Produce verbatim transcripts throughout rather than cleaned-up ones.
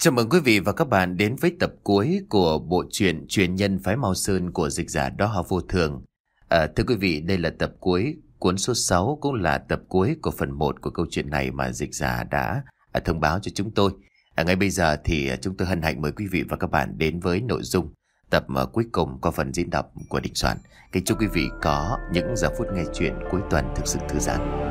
Chào mừng quý vị và các bạn đến với tập cuối của bộ truyện Truyền nhân phái Mao Sơn của dịch giả Đó Họ Vô Thường. À, thưa quý vị, đây là tập cuối, cuốn số sáu cũng là tập cuối của phần một của câu chuyện này mà dịch giả đã à, thông báo cho chúng tôi. À, ngay bây giờ thì chúng tôi hân hạnh mời quý vị và các bạn đến với nội dung tập à, cuối cùng qua phần diễn đọc của Đình Soạn. Kính chúc quý vị có những giờ phút nghe chuyện cuối tuần thực sự thư giãn.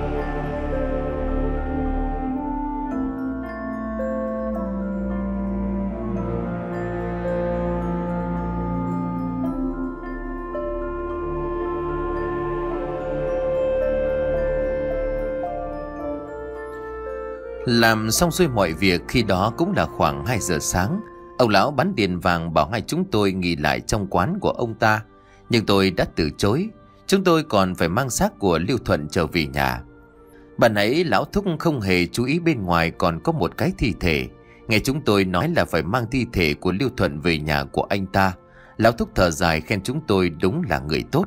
Làm xong xuôi mọi việc, khi đó cũng là khoảng hai giờ sáng. Ông lão bán tiền vàng bảo hai chúng tôi nghỉ lại trong quán của ông ta, nhưng tôi đã từ chối. Chúng tôi còn phải mang xác của Lưu Thuận trở về nhà. Bạn ấy lão thúc không hề chú ý bên ngoài còn có một cái thi thể. Nghe chúng tôi nói là phải mang thi thể của Lưu Thuận về nhà của anh ta, lão thúc thở dài khen chúng tôi đúng là người tốt.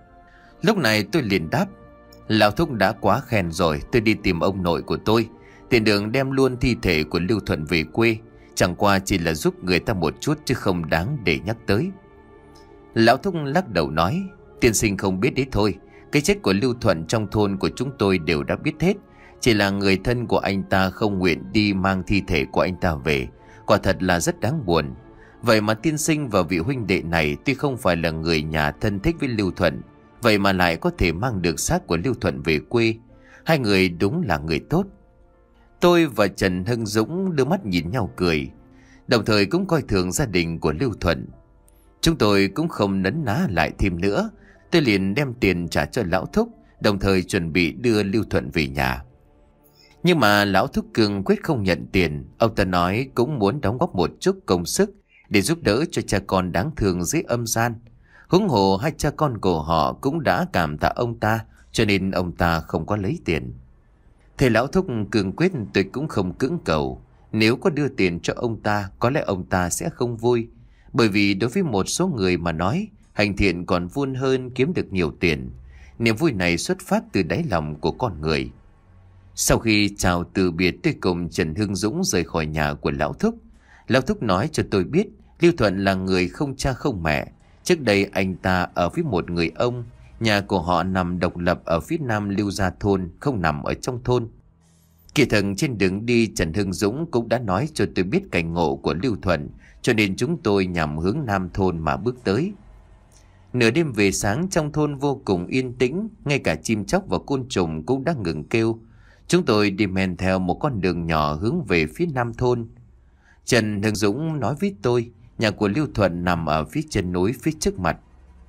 Lúc này tôi liền đáp: lão thúc đã quá khen rồi, tôi đi tìm ông nội của tôi. Tiền đường đem luôn thi thể của Lưu Thuận về quê, chẳng qua chỉ là giúp người ta một chút chứ không đáng để nhắc tới. Lão thúc lắc đầu nói: tiên sinh không biết đấy thôi, cái chết của Lưu Thuận trong thôn của chúng tôi đều đã biết hết. Chỉ là người thân của anh ta không nguyện đi mang thi thể của anh ta về, quả thật là rất đáng buồn. Vậy mà tiên sinh và vị huynh đệ này tuy không phải là người nhà thân thích với Lưu Thuận, vậy mà lại có thể mang được xác của Lưu Thuận về quê. Hai người đúng là người tốt. Tôi và Trần Hưng Dũng đưa mắt nhìn nhau cười, đồng thời cũng coi thường gia đình của Lưu Thuận. Chúng tôi cũng không nấn ná lại thêm nữa. Tôi liền đem tiền trả cho lão thúc, đồng thời chuẩn bị đưa Lưu Thuận về nhà. Nhưng mà lão thúc cương quyết không nhận tiền. Ông ta nói cũng muốn đóng góp một chút công sức để giúp đỡ cho cha con đáng thương dưới âm gian. Huống hồ hai cha con của họ cũng đã cảm tạ ông ta, cho nên ông ta không có lấy tiền. Thầy lão thúc cương quyết, tôi cũng không cưỡng cầu. Nếu có đưa tiền cho ông ta, có lẽ ông ta sẽ không vui. Bởi vì đối với một số người mà nói, hành thiện còn vui hơn kiếm được nhiều tiền. Niềm vui này xuất phát từ đáy lòng của con người. Sau khi chào từ biệt, tôi cùng Trần Hưng Dũng rời khỏi nhà của lão thúc. Lão thúc nói cho tôi biết Lưu Thuận là người không cha không mẹ. Trước đây anh ta ở với một người ông. Nhà của họ nằm độc lập ở phía nam Lưu Gia Thôn, không nằm ở trong thôn. Kỳ thực trên đường đi, Trần Hưng Dũng cũng đã nói cho tôi biết cảnh ngộ của Lưu Thuận, cho nên chúng tôi nhằm hướng nam thôn mà bước tới. Nửa đêm về sáng, trong thôn vô cùng yên tĩnh, ngay cả chim chóc và côn trùng cũng đã ngừng kêu. Chúng tôi đi men theo một con đường nhỏ hướng về phía nam thôn. Trần Hưng Dũng nói với tôi, nhà của Lưu Thuận nằm ở phía chân núi phía trước mặt.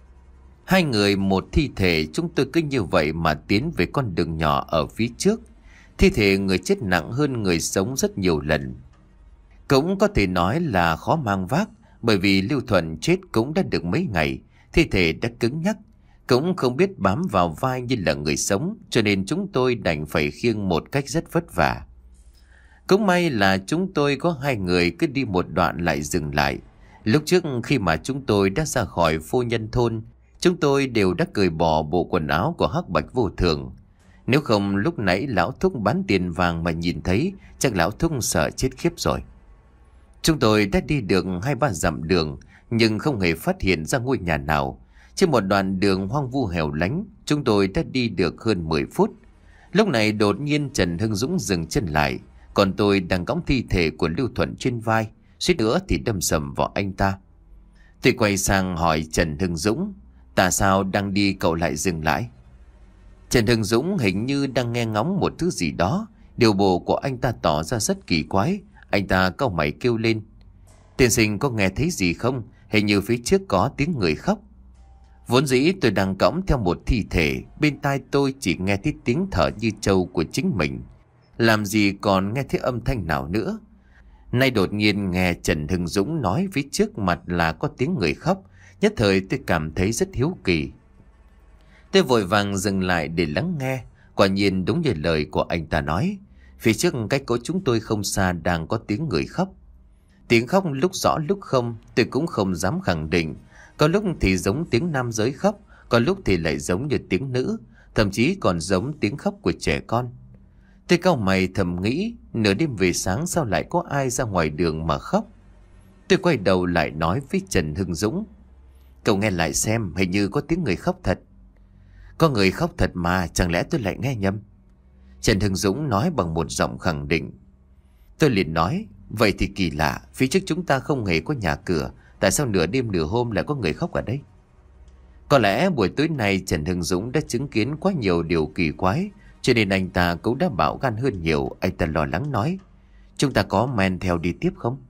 Hai người một thi thể, chúng tôi cứ như vậy mà tiến về con đường nhỏ ở phía trước. Thi thể người chết nặng hơn người sống rất nhiều lần. Cũng có thể nói là khó mang vác, bởi vì Lưu Thuận chết cũng đã được mấy ngày, thi thể đã cứng nhắc, cũng không biết bám vào vai như là người sống, cho nên chúng tôi đành phải khiêng một cách rất vất vả. Cũng may là chúng tôi có hai người cứ đi một đoạn lại dừng lại. Lúc trước khi mà chúng tôi đã ra khỏi Phu Nhân Thôn, chúng tôi đều đã cởi bỏ bộ quần áo của Hắc Bạch Vô Thường. Nếu không lúc nãy lão thúc bán tiền vàng mà nhìn thấy, chắc lão thúc sợ chết khiếp rồi. Chúng tôi đã đi được hai ba dặm đường, nhưng không hề phát hiện ra ngôi nhà nào. Trên một đoạn đường hoang vu hẻo lánh, chúng tôi đã đi được hơn mười phút. Lúc này đột nhiên Trần Hưng Dũng dừng chân lại, còn tôi đang cõng thi thể của Lưu Thuận trên vai, suýt nữa thì đâm sầm vào anh ta. Tôi quay sang hỏi Trần Hưng Dũng: tại sao đang đi cậu lại dừng lại? Trần Hưng Dũng hình như đang nghe ngóng một thứ gì đó. Điều bộ của anh ta tỏ ra rất kỳ quái. Anh ta cau mày kêu lên: tiên sinh có nghe thấy gì không? Hình như phía trước có tiếng người khóc. Vốn dĩ tôi đang cõng theo một thi thể, bên tai tôi chỉ nghe thấy tiếng thở như trâu của chính mình, làm gì còn nghe thấy âm thanh nào nữa. Nay đột nhiên nghe Trần Hưng Dũng nói phía trước mặt là có tiếng người khóc, nhất thời tôi cảm thấy rất hiếu kỳ. Tôi vội vàng dừng lại để lắng nghe. Quả nhiên đúng như lời của anh ta nói, phía trước cách của chúng tôi không xa đang có tiếng người khóc. Tiếng khóc lúc rõ lúc không, tôi cũng không dám khẳng định. Có lúc thì giống tiếng nam giới khóc, có lúc thì lại giống như tiếng nữ, thậm chí còn giống tiếng khóc của trẻ con. Tôi cau mày thầm nghĩ, nửa đêm về sáng sao lại có ai ra ngoài đường mà khóc. Tôi quay đầu lại nói với Trần Hưng Dũng: Cậu nghe lại xem, hình như có tiếng người khóc thật. Có người khóc thật mà, chẳng lẽ tôi lại nghe nhầm? Trần Hưng Dũng nói bằng một giọng khẳng định. Tôi liền nói: Vậy thì kỳ lạ, phía trước chúng ta không hề có nhà cửa, tại sao nửa đêm nửa hôm lại có người khóc ở đây? Có lẽ buổi tối nay Trần Hưng Dũng đã chứng kiến quá nhiều điều kỳ quái, cho nên anh ta cũng đã bạo gan hơn nhiều. Anh ta lo lắng nói: Chúng ta có men theo đi tiếp không?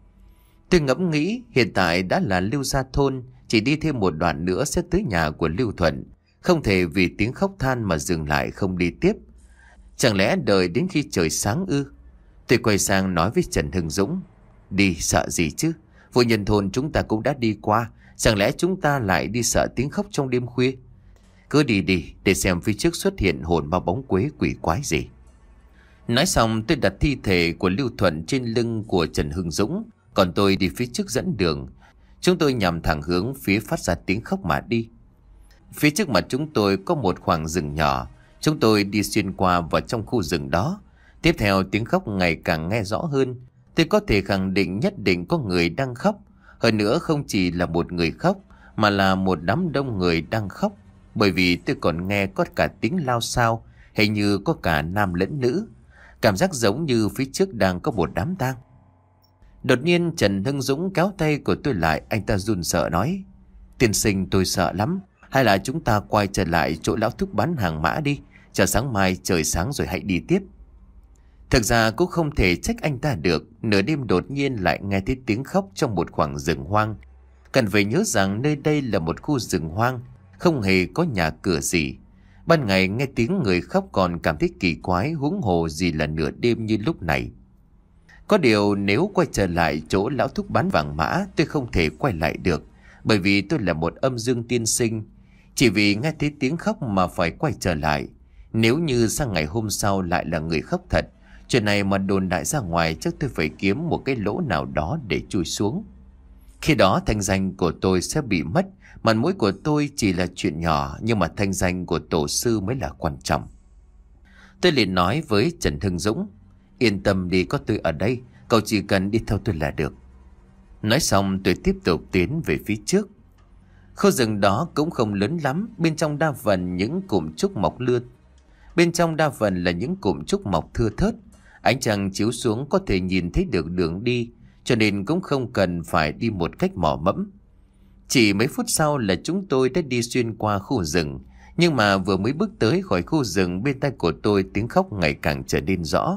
Tôi ngẫm nghĩ, hiện tại đã là Lưu Gia Thôn, chỉ đi thêm một đoạn nữa sẽ tới nhà của Lưu Thuận, không thể vì tiếng khóc than mà dừng lại không đi tiếp. Chẳng lẽ đợi đến khi trời sáng ư? Tôi quay sang nói với Trần Hưng Dũng: Đi sợ gì chứ, vô nhân thôn chúng ta cũng đã đi qua, chẳng lẽ chúng ta lại đi sợ tiếng khóc trong đêm khuya? Cứ đi đi, để xem phía trước xuất hiện hồn ma bóng quế quỷ quái gì. Nói xong tôi đặt thi thể của Lưu Thuận trên lưng của Trần Hưng Dũng, còn tôi đi phía trước dẫn đường. Chúng tôi nhằm thẳng hướng phía phát ra tiếng khóc mà đi. Phía trước mặt chúng tôi có một khoảng rừng nhỏ, chúng tôi đi xuyên qua vào trong khu rừng đó. Tiếp theo tiếng khóc ngày càng nghe rõ hơn. Tôi có thể khẳng định nhất định có người đang khóc. Hơn nữa không chỉ là một người khóc, mà là một đám đông người đang khóc. Bởi vì tôi còn nghe có cả tiếng lao xao, hình như có cả nam lẫn nữ. Cảm giác giống như phía trước đang có một đám tang. Đột nhiên Trần Hưng Dũng kéo tay của tôi lại, anh ta run sợ nói: Tiên sinh, tôi sợ lắm, hay là chúng ta quay trở lại chỗ lão thúc bán hàng mã đi, chờ sáng mai trời sáng rồi hãy đi tiếp. Thực ra cũng không thể trách anh ta được, nửa đêm đột nhiên lại nghe thấy tiếng khóc trong một khoảng rừng hoang. Cần phải nhớ rằng nơi đây là một khu rừng hoang, không hề có nhà cửa gì. Ban ngày nghe tiếng người khóc còn cảm thấy kỳ quái, huống hồ gì là nửa đêm như lúc này. Có điều nếu quay trở lại chỗ lão thúc bán vàng mã, tôi không thể quay lại được, bởi vì tôi là một âm dương tiên sinh. Chỉ vì nghe thấy tiếng khóc mà phải quay trở lại. Nếu như sang ngày hôm sau lại là người khóc thật, chuyện này mà đồn đại ra ngoài chắc tôi phải kiếm một cái lỗ nào đó để chui xuống. Khi đó thanh danh của tôi sẽ bị mất. Mặt mũi của tôi chỉ là chuyện nhỏ, nhưng mà thanh danh của tổ sư mới là quan trọng. Tôi liền nói với Trần Hưng Dũng: Yên tâm đi, có tôi ở đây, cậu chỉ cần đi theo tôi là được. Nói xong tôi tiếp tục tiến về phía trước. Khu rừng đó cũng không lớn lắm, bên trong đa phần những cụm trúc mọc lưa. Bên trong đa phần là những cụm trúc mọc thưa thớt. Ánh trăng chiếu xuống có thể nhìn thấy được đường đi, cho nên cũng không cần phải đi một cách mò mẫm. Chỉ mấy phút sau là chúng tôi đã đi xuyên qua khu rừng. Nhưng mà vừa mới bước tới khỏi khu rừng, bên tai của tôi tiếng khóc ngày càng trở nên rõ.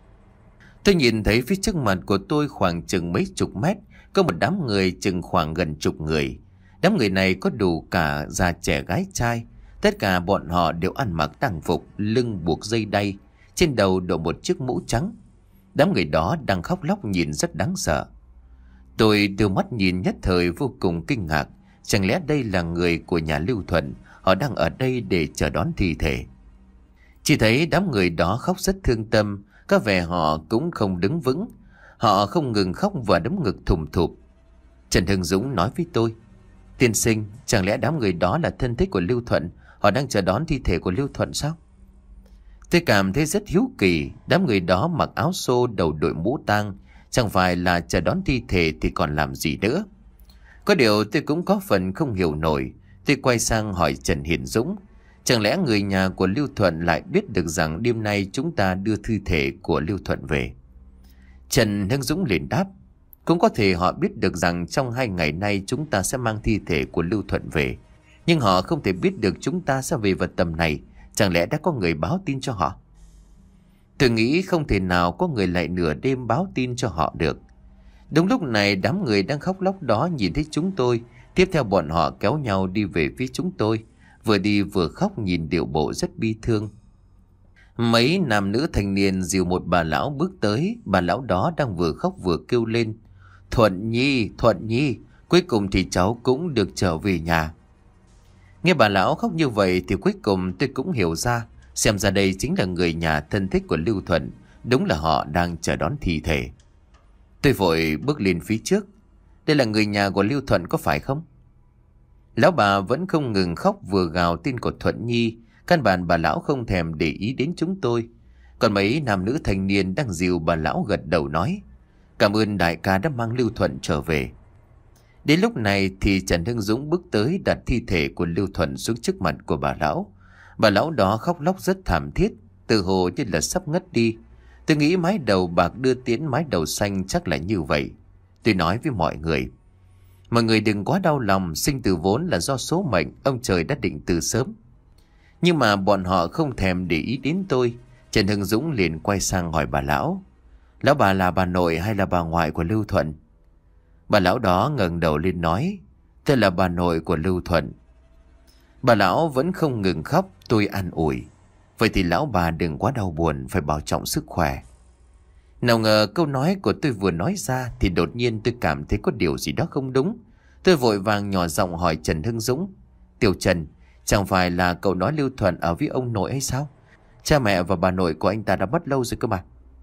Tôi nhìn thấy phía trước mặt của tôi khoảng chừng mấy chục mét có một đám người chừng khoảng gần chục người. Đám người này có đủ cả già trẻ gái trai. Tất cả bọn họ đều ăn mặc tang phục, lưng buộc dây đay, trên đầu đội một chiếc mũ trắng. Đám người đó đang khóc lóc nhìn rất đáng sợ. Tôi đưa mắt nhìn nhất thời vô cùng kinh ngạc. Chẳng lẽ đây là người của nhà Lưu Thuận? Họ đang ở đây để chờ đón thi thể. Chỉ thấy đám người đó khóc rất thương tâm. Có vẻ họ cũng không đứng vững. Họ không ngừng khóc và đấm ngực thùm thụp. Trần Hưng Dũng nói với tôi: Tiên sinh, chẳng lẽ đám người đó là thân thích của Lưu Thuận? Họ đang chờ đón thi thể của Lưu Thuận sao? Tôi cảm thấy rất hiếu kỳ. Đám người đó mặc áo xô, đầu đội mũ tang, chẳng phải là chờ đón thi thể thì còn làm gì nữa. Có điều tôi cũng có phần không hiểu nổi. Tôi quay sang hỏi Trần Hiền Dũng: Chẳng lẽ người nhà của Lưu Thuận lại biết được rằng đêm nay chúng ta đưa thi thể của Lưu Thuận về? Trần Hưng Dũng liền đáp: Cũng có thể họ biết được rằng trong hai ngày nay chúng ta sẽ mang thi thể của Lưu Thuận về. Nhưng họ không thể biết được chúng ta sẽ về vào tầm này. Chẳng lẽ đã có người báo tin cho họ? Tôi nghĩ không thể nào có người lại nửa đêm báo tin cho họ được. Đúng lúc này đám người đang khóc lóc đó nhìn thấy chúng tôi. Tiếp theo bọn họ kéo nhau đi về phía chúng tôi. Vừa đi vừa khóc, nhìn điệu bộ rất bi thương. Mấy nam nữ thanh niên dìu một bà lão bước tới. Bà lão đó đang vừa khóc vừa kêu lên: Thuận Nhi, Thuận Nhi, cuối cùng thì cháu cũng được trở về nhà. Nghe bà lão khóc như vậy thì cuối cùng tôi cũng hiểu ra. Xem ra đây chính là người nhà thân thích của Lưu Thuận. Đúng là họ đang chờ đón thi thể. Tôi vội bước lên phía trước. Đây là người nhà của Lưu Thuận có phải không? Lão bà vẫn không ngừng khóc, vừa gào tên của Thuận Nhi. Căn bản bà lão không thèm để ý đến chúng tôi. Còn mấy nam nữ thanh niên đang dìu bà lão gật đầu nói: Cảm ơn đại ca đã mang Lưu Thuận trở về. Đến lúc này thì Trần Hưng Dũng bước tới đặt thi thể của Lưu Thuận xuống trước mặt của bà lão. Bà lão đó khóc lóc rất thảm thiết, tự hồ như là sắp ngất đi. Tôi nghĩ mái đầu bạc đưa tiến mái đầu xanh chắc là như vậy. Tôi nói với mọi người: Mọi người đừng quá đau lòng, sinh từ vốn là do số mệnh, ông trời đã định từ sớm. Nhưng mà bọn họ không thèm để ý đến tôi. Trần Hưng Dũng liền quay sang hỏi bà lão: Lão bà là bà nội hay là bà ngoại của Lưu Thuận? Bà lão đó ngẩng đầu lên nói: Tôi là bà nội của Lưu Thuận. Bà lão vẫn không ngừng khóc. Tôi an ủi: Vậy thì lão bà đừng quá đau buồn, phải bảo trọng sức khỏe. Nào ngờ câu nói của tôi vừa nói ra thì đột nhiên tôi cảm thấy có điều gì đó không đúng. Tôi vội vàng nhỏ giọng hỏi Trần Hưng Dũng: Tiểu Trần, chẳng phải là cậu nói Lưu Thuận ở với ông nội hay sao? Cha mẹ và bà nội của anh ta đã mất lâu rồi cơ mà.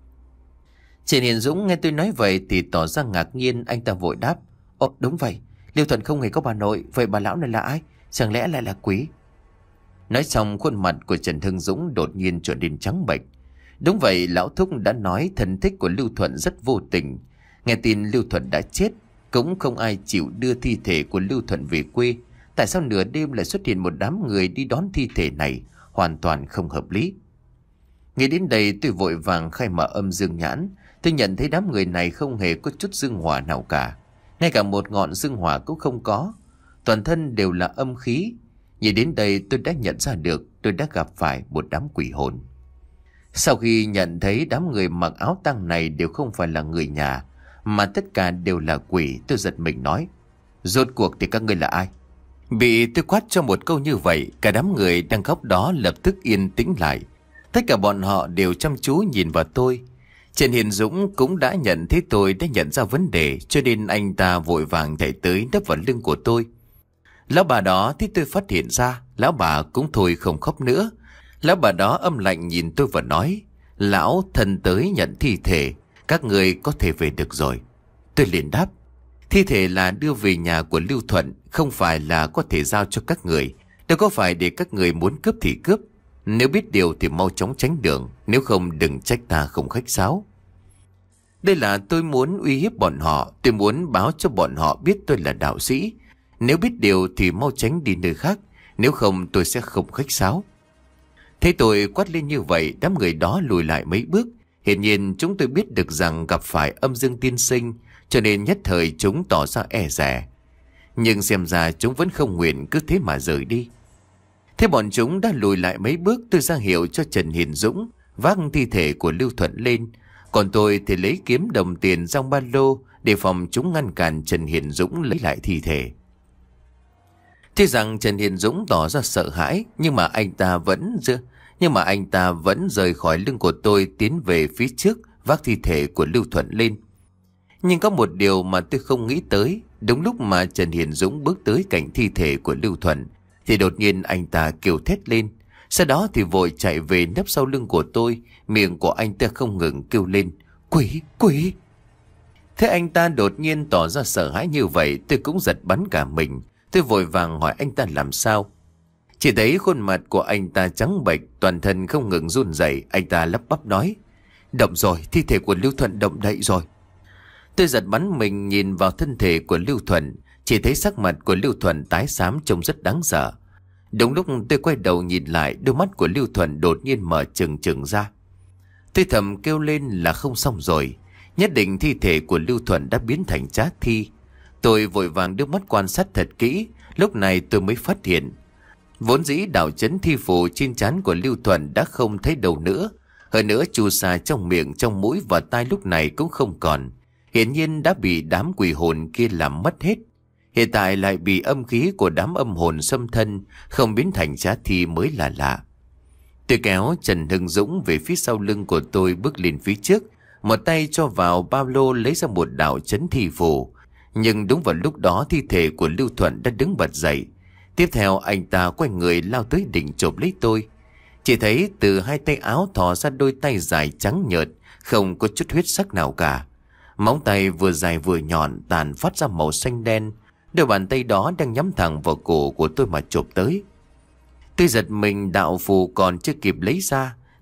Trần Hiền Dũng nghe tôi nói vậy thì tỏ ra ngạc nhiên. Anh ta vội đáp: Ồ đúng vậy, Lưu Thuận không hề có bà nội. Vậy bà lão này là ai? Chẳng lẽ lại là quỷ? Nói xong khuôn mặt của Trần Hưng Dũng đột nhiên trở nên trắng bệch. Đúng vậy, lão thúc đã nói thân thích của Lưu Thuận rất vô tình. Nghe tin Lưu Thuận đã chết, cũng không ai chịu đưa thi thể của Lưu Thuận về quê. Tại sao nửa đêm lại xuất hiện một đám người đi đón thi thể này? Hoàn toàn không hợp lý. Nghĩ đến đây tôi vội vàng khai mở âm dương nhãn. Tôi nhận thấy đám người này không hề có chút dương hỏa nào cả. Ngay cả một ngọn dương hỏa cũng không có. Toàn thân đều là âm khí. Nhìn đến đây tôi đã nhận ra được tôi đã gặp phải một đám quỷ hồn. Sau khi nhận thấy đám người mặc áo tang này đều không phải là người nhà, mà tất cả đều là quỷ, tôi giật mình nói: Rốt cuộc thì các ngươi là ai? Bị tôi quát cho một câu như vậy, cả đám người đang khóc đó lập tức yên tĩnh lại. Tất cả bọn họ đều chăm chú nhìn vào tôi. Trần Hiền Dũng cũng đã nhận thấy tôi đã nhận ra vấn đề, cho nên anh ta vội vàng chạy tới đắp vào lưng của tôi. Lão bà đó thấy tôi phát hiện ra, lão bà cũng thôi không khóc nữa. Lão bà đó âm lạnh nhìn tôi và nói: Lão thần tới nhận thi thể, các người có thể về được rồi. Tôi liền đáp: Thi thể là đưa về nhà của Lưu Thuận, không phải là có thể giao cho các người. Đâu có phải để các người muốn cướp thì cướp. Nếu biết điều thì mau chóng tránh đường, nếu không đừng trách ta không khách sáo. Đây là tôi muốn uy hiếp bọn họ. Tôi muốn báo cho bọn họ biết tôi là đạo sĩ. Nếu biết điều thì mau tránh đi nơi khác, nếu không tôi sẽ không khách sáo. Thấy tôi quát lên như vậy, đám người đó lùi lại mấy bước. Hiển nhiên chúng tôi biết được rằng gặp phải âm dương tiên sinh, cho nên nhất thời chúng tỏ ra e dè. Nhưng xem ra chúng vẫn không nguyện cứ thế mà rời đi. Thế bọn chúng đã lùi lại mấy bước, tôi ra hiệu cho Trần Hiền Dũng vác thi thể của Lưu Thuận lên. Còn tôi thì lấy kiếm đồng tiền trong ba lô để phòng chúng ngăn cản Trần Hiền Dũng lấy lại thi thể. Tuy rằng Trần Hiền Dũng tỏ ra sợ hãi, nhưng mà anh ta vẫn nhưng mà anh ta vẫn rời khỏi lưng của tôi, tiến về phía trước vác thi thể của Lưu Thuận lên. Nhưng có một điều mà tôi không nghĩ tới. Đúng lúc mà Trần Hiền Dũng bước tới cạnh thi thể của Lưu Thuận thì đột nhiên anh ta kêu thét lên. Sau đó thì vội chạy về nấp sau lưng của tôi. Miệng của anh ta không ngừng kêu lên: Quỷ, quỷ. Thế anh ta đột nhiên tỏ ra sợ hãi như vậy, tôi cũng giật bắn cả mình. Tôi vội vàng hỏi anh ta làm sao. Chỉ thấy khuôn mặt của anh ta trắng bệch, toàn thân không ngừng run rẩy. Anh ta lắp bắp nói: Động rồi, thi thể của Lưu Thuận động đậy rồi. Tôi giật bắn mình nhìn vào thân thể của Lưu Thuận. Chỉ thấy sắc mặt của Lưu Thuận tái xám trông rất đáng sợ. Đúng lúc tôi quay đầu nhìn lại, đôi mắt của Lưu Thuận đột nhiên mở trừng trừng ra. Tôi thầm kêu lên là không xong rồi. Nhất định thi thể của Lưu Thuận đã biến thành trá thi. Tôi vội vàng đưa mắt quan sát thật kỹ. Lúc này tôi mới phát hiện, vốn dĩ đạo chấn thi phù trên trán của Lưu Thuận đã không thấy đâu nữa. Hơn nữa chu sa trong miệng, trong mũi và tai lúc này cũng không còn. Hiển nhiên đã bị đám quỷ hồn kia làm mất hết. Hiện tại lại bị âm khí của đám âm hồn xâm thân, không biến thành trá thi mới là lạ. Tôi kéo Trần Hưng Dũng về phía sau lưng của tôi, bước lên phía trước, một tay cho vào ba lô lấy ra một đạo chấn thi phù. Nhưng đúng vào lúc đó thi thể của Lưu Thuận đã đứng bật dậy. Tiếp theo anh ta quay người lao tới định chộp lấy tôi. Chỉ thấy từ hai tay áo thò ra đôi tay dài trắng nhợt, không có chút huyết sắc nào cả. Móng tay vừa dài vừa nhọn, tàn phát ra màu xanh đen. Đôi bàn tay đó đang nhắm thẳng vào cổ của tôi mà chộp tới. Tôi giật mình, đạo phù còn chưa kịp lấy ra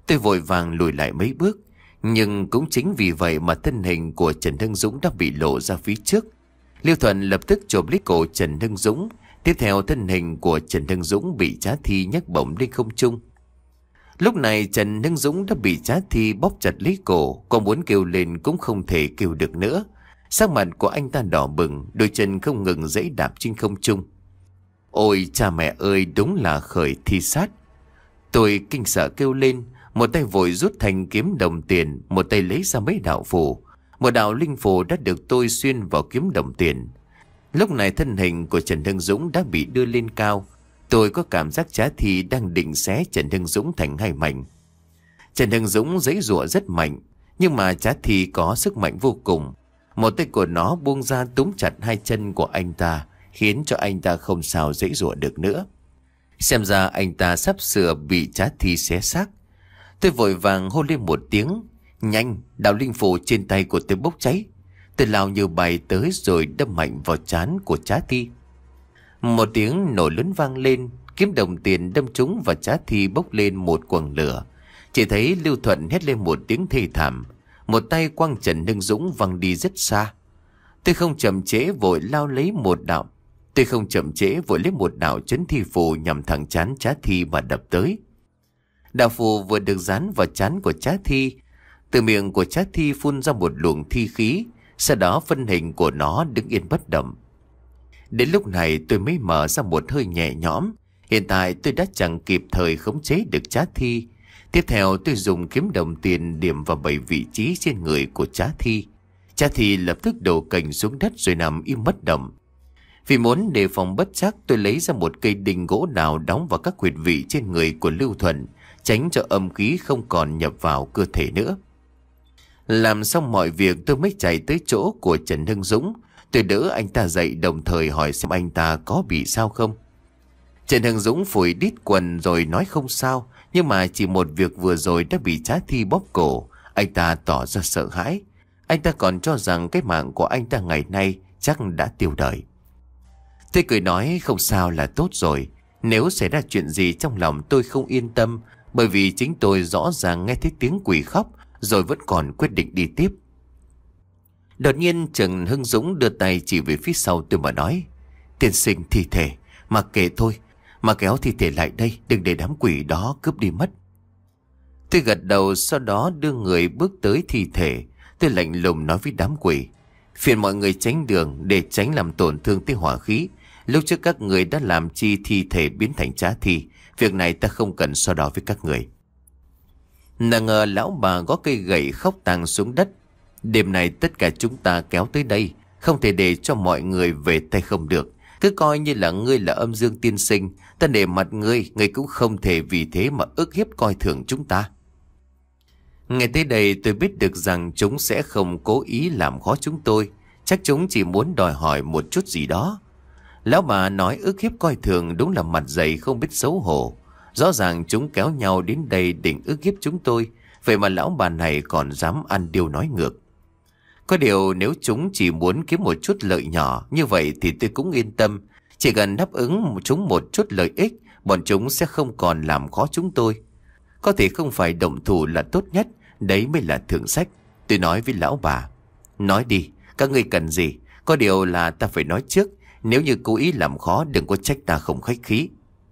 Tôi vội vàng lùi lại mấy bước. Nhưng cũng chính vì vậy mà thân hình của Trần Hưng Dũng đã bị lộ ra phía trước. Liêu Thuận lập tức chộp lấy cổ Trần Hưng Dũng. Tiếp theo thân hình của Trần Hưng Dũng bị Trá Thi nhấc bổng lên không trung. Lúc này Trần Hưng Dũng đã bị Trá Thi bóp chặt lấy cổ, có muốn kêu lên cũng không thể kêu được nữa. Sắc mặt của anh ta đỏ bừng, đôi chân không ngừng giãy đạp trên không trung. Ôi cha mẹ ơi, đúng là khởi thi sát. Tôi kinh sợ kêu lên, một tay vội rút thanh kiếm đồng tiền, một tay lấy ra mấy đạo phù. Một đạo linh phù đã được tôi xuyên vào kiếm đồng tiền. Lúc này thân hình của Trần Hưng Dũng đã bị đưa lên cao. Tôi có cảm giác Trá Thi đang định xé Trần Hưng Dũng thành hai mảnh. Trần Hưng Dũng giãy giụa rất mạnh, nhưng mà Trá Thi có sức mạnh vô cùng. Một tay của nó buông ra túm chặt hai chân của anh ta, khiến cho anh ta không sao giãy giụa được nữa. Xem ra anh ta sắp sửa bị Trá Thi xé xác. Tôi vội vàng hô lên một tiếng. Nhanh, đạo linh phù trên tay của tôi bốc cháy. Tôi lao như bay tới rồi đâm mạnh vào trán của Trá Thi. Một tiếng nổ lớn vang lên, kiếm đồng tiền đâm trúng và Trá Thi bốc lên một quầng lửa. Chỉ thấy Lưu Thuận hét lên một tiếng thê thảm. Một tay quăng Trần Hưng Dũng văng đi rất xa. Tôi không chậm trễ vội lao lấy một đạo. Tôi không chậm trễ vội lấy một đạo chấn thi phù nhằm thẳng trán Trá Thi mà đập tới. Đạo phù vừa được dán vào trán của Trá Thi, từ miệng của Trá Thi phun ra một luồng thi khí, sau đó thân hình của nó đứng yên bất động. Đến lúc này tôi mới mở ra một hơi nhẹ nhõm. Hiện tại tôi đã chẳng kịp thời khống chế được Trá Thi. Tiếp theo tôi dùng kiếm đồng tiền điểm vào bảy vị trí trên người của Trá Thi. Trá Thi lập tức đổ cành xuống đất rồi nằm im bất động. Vì muốn đề phòng bất trắc, tôi lấy ra một cây đinh gỗ đào đóng vào các huyệt vị trên người của Lưu Thuận, tránh cho âm khí không còn nhập vào cơ thể nữa. Làm xong mọi việc tôi mới chạy tới chỗ của Trần Hưng Dũng. Tôi đỡ anh ta dậy, đồng thời hỏi xem anh ta có bị sao không. Trần Hưng Dũng phủi đít quần rồi nói không sao, nhưng mà chỉ một việc vừa rồi đã bị Trá Thi bóp cổ. Anh ta tỏ ra sợ hãi. Anh ta còn cho rằng cái mạng của anh ta ngày nay chắc đã tiêu đời. Tôi cười nói không sao là tốt rồi. Nếu xảy ra chuyện gì trong lòng tôi không yên tâm, bởi vì chính tôi rõ ràng nghe thấy tiếng quỷ khóc, rồi vẫn còn quyết định đi tiếp. Đột nhiên Trần Hưng Dũng đưa tay chỉ về phía sau tôi mà nói: Tiên sinh, thi thể, mà kệ thôi, mà kéo thi thể lại đây, đừng để đám quỷ đó cướp đi mất. Tôi gật đầu, sau đó đưa người bước tới thi thể. Tôi lạnh lùng nói với đám quỷ: Phiền mọi người tránh đường để tránh làm tổn thương tới hỏa khí. Lúc trước các người đã làm chi thi thể biến thành Trá Thi, việc này ta không cần so đo với các người. Nào ngờ lão bà gõ cây gậy khóc tang xuống đất. Đêm này tất cả chúng ta kéo tới đây, không thể để cho mọi người về tay không được. Cứ coi như là ngươi là âm dương tiên sinh, ta để mặt ngươi, ngươi cũng không thể vì thế mà ức hiếp coi thường chúng ta. Nghe tới đây tôi biết được rằng chúng sẽ không cố ý làm khó chúng tôi. Chắc chúng chỉ muốn đòi hỏi một chút gì đó. Lão bà nói ức hiếp coi thường đúng là mặt dày không biết xấu hổ. Rõ ràng chúng kéo nhau đến đây định ức hiếp chúng tôi, vậy mà lão bà này còn dám ăn điều nói ngược. Có điều nếu chúng chỉ muốn kiếm một chút lợi nhỏ như vậy thì tôi cũng yên tâm. Chỉ cần đáp ứng chúng một chút lợi ích, bọn chúng sẽ không còn làm khó chúng tôi. Có thể không phải động thủ là tốt nhất, đấy mới là thượng sách. Tôi nói với lão bà: Nói đi, các ngươi cần gì? Có điều là ta phải nói trước, nếu như cố ý làm khó đừng có trách ta không khách khí.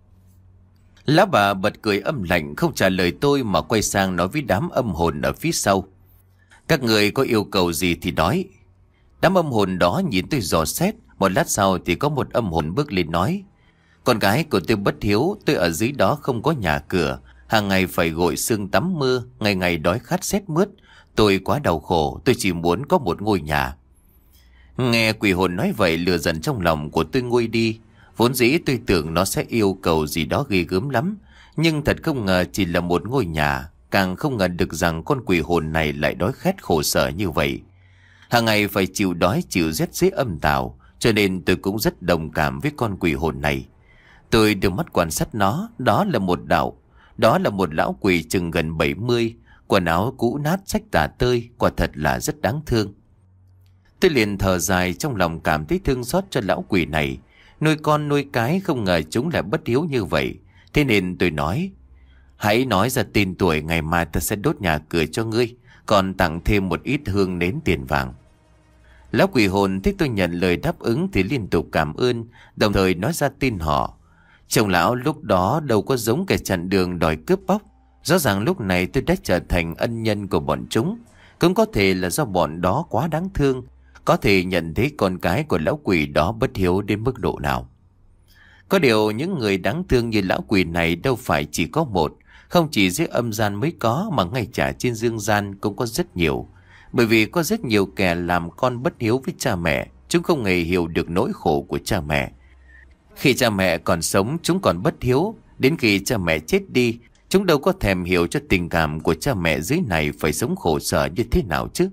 Lão bà bật cười âm lạnh, không trả lời tôi mà quay sang nói với đám âm hồn ở phía sau: Các người có yêu cầu gì thì nói. Đám âm hồn đó nhìn tôi dò xét. Một lát sau thì có một âm hồn bước lên nói: Con gái của tôi bất hiếu, tôi ở dưới đó không có nhà cửa, hàng ngày phải gội sương tắm mưa, ngày ngày đói khát rét mướt. Tôi quá đau khổ, tôi chỉ muốn có một ngôi nhà. Nghe quỷ hồn nói vậy, lửa giận trong lòng của tôi nguôi đi. Vốn dĩ tôi tưởng nó sẽ yêu cầu gì đó ghê gớm lắm, nhưng thật không ngờ chỉ là một ngôi nhà. Càng không ngờ được rằng con quỷ hồn này lại đói khát khổ sở như vậy. Hàng ngày phải chịu đói chịu rét dưới âm tào, cho nên tôi cũng rất đồng cảm với con quỷ hồn này. Tôi đưa mắt quan sát nó. Đó là một đạo Đó là một lão quỷ chừng gần bảy mươi, quần áo cũ nát rách tả tơi, quả thật là rất đáng thương. Tôi liền thở dài, trong lòng cảm thấy thương xót cho lão quỷ này. Nuôi con nuôi cái không ngờ chúng lại bất hiếu như vậy. Thế nên tôi nói: Hãy nói ra tên tuổi, ngày mai ta sẽ đốt nhà cửa cho ngươi, còn tặng thêm một ít hương nến tiền vàng. Lão quỷ hồn thấy tôi nhận lời đáp ứng thì liên tục cảm ơn, đồng thời nói ra tên họ. Chồng lão lúc đó đâu có giống kẻ chặn đường đòi cướp bóc. Rõ ràng lúc này tôi đã trở thành ân nhân của bọn chúng. Cũng có thể là do bọn đó quá đáng thương, có thể nhận thấy con cái của lão quỷ đó bất hiếu đến mức độ nào. Có điều những người đáng thương như lão quỷ này đâu phải chỉ có một. Không chỉ dưới âm gian mới có, mà ngay cả trên dương gian cũng có rất nhiều. Bởi vì có rất nhiều kẻ làm con bất hiếu với cha mẹ. Chúng không hề hiểu được nỗi khổ của cha mẹ. Khi cha mẹ còn sống chúng còn bất hiếu. Đến khi cha mẹ chết đi, chúng đâu có thèm hiểu cho tình cảm của cha mẹ dưới này phải sống khổ sở như thế nào chứ.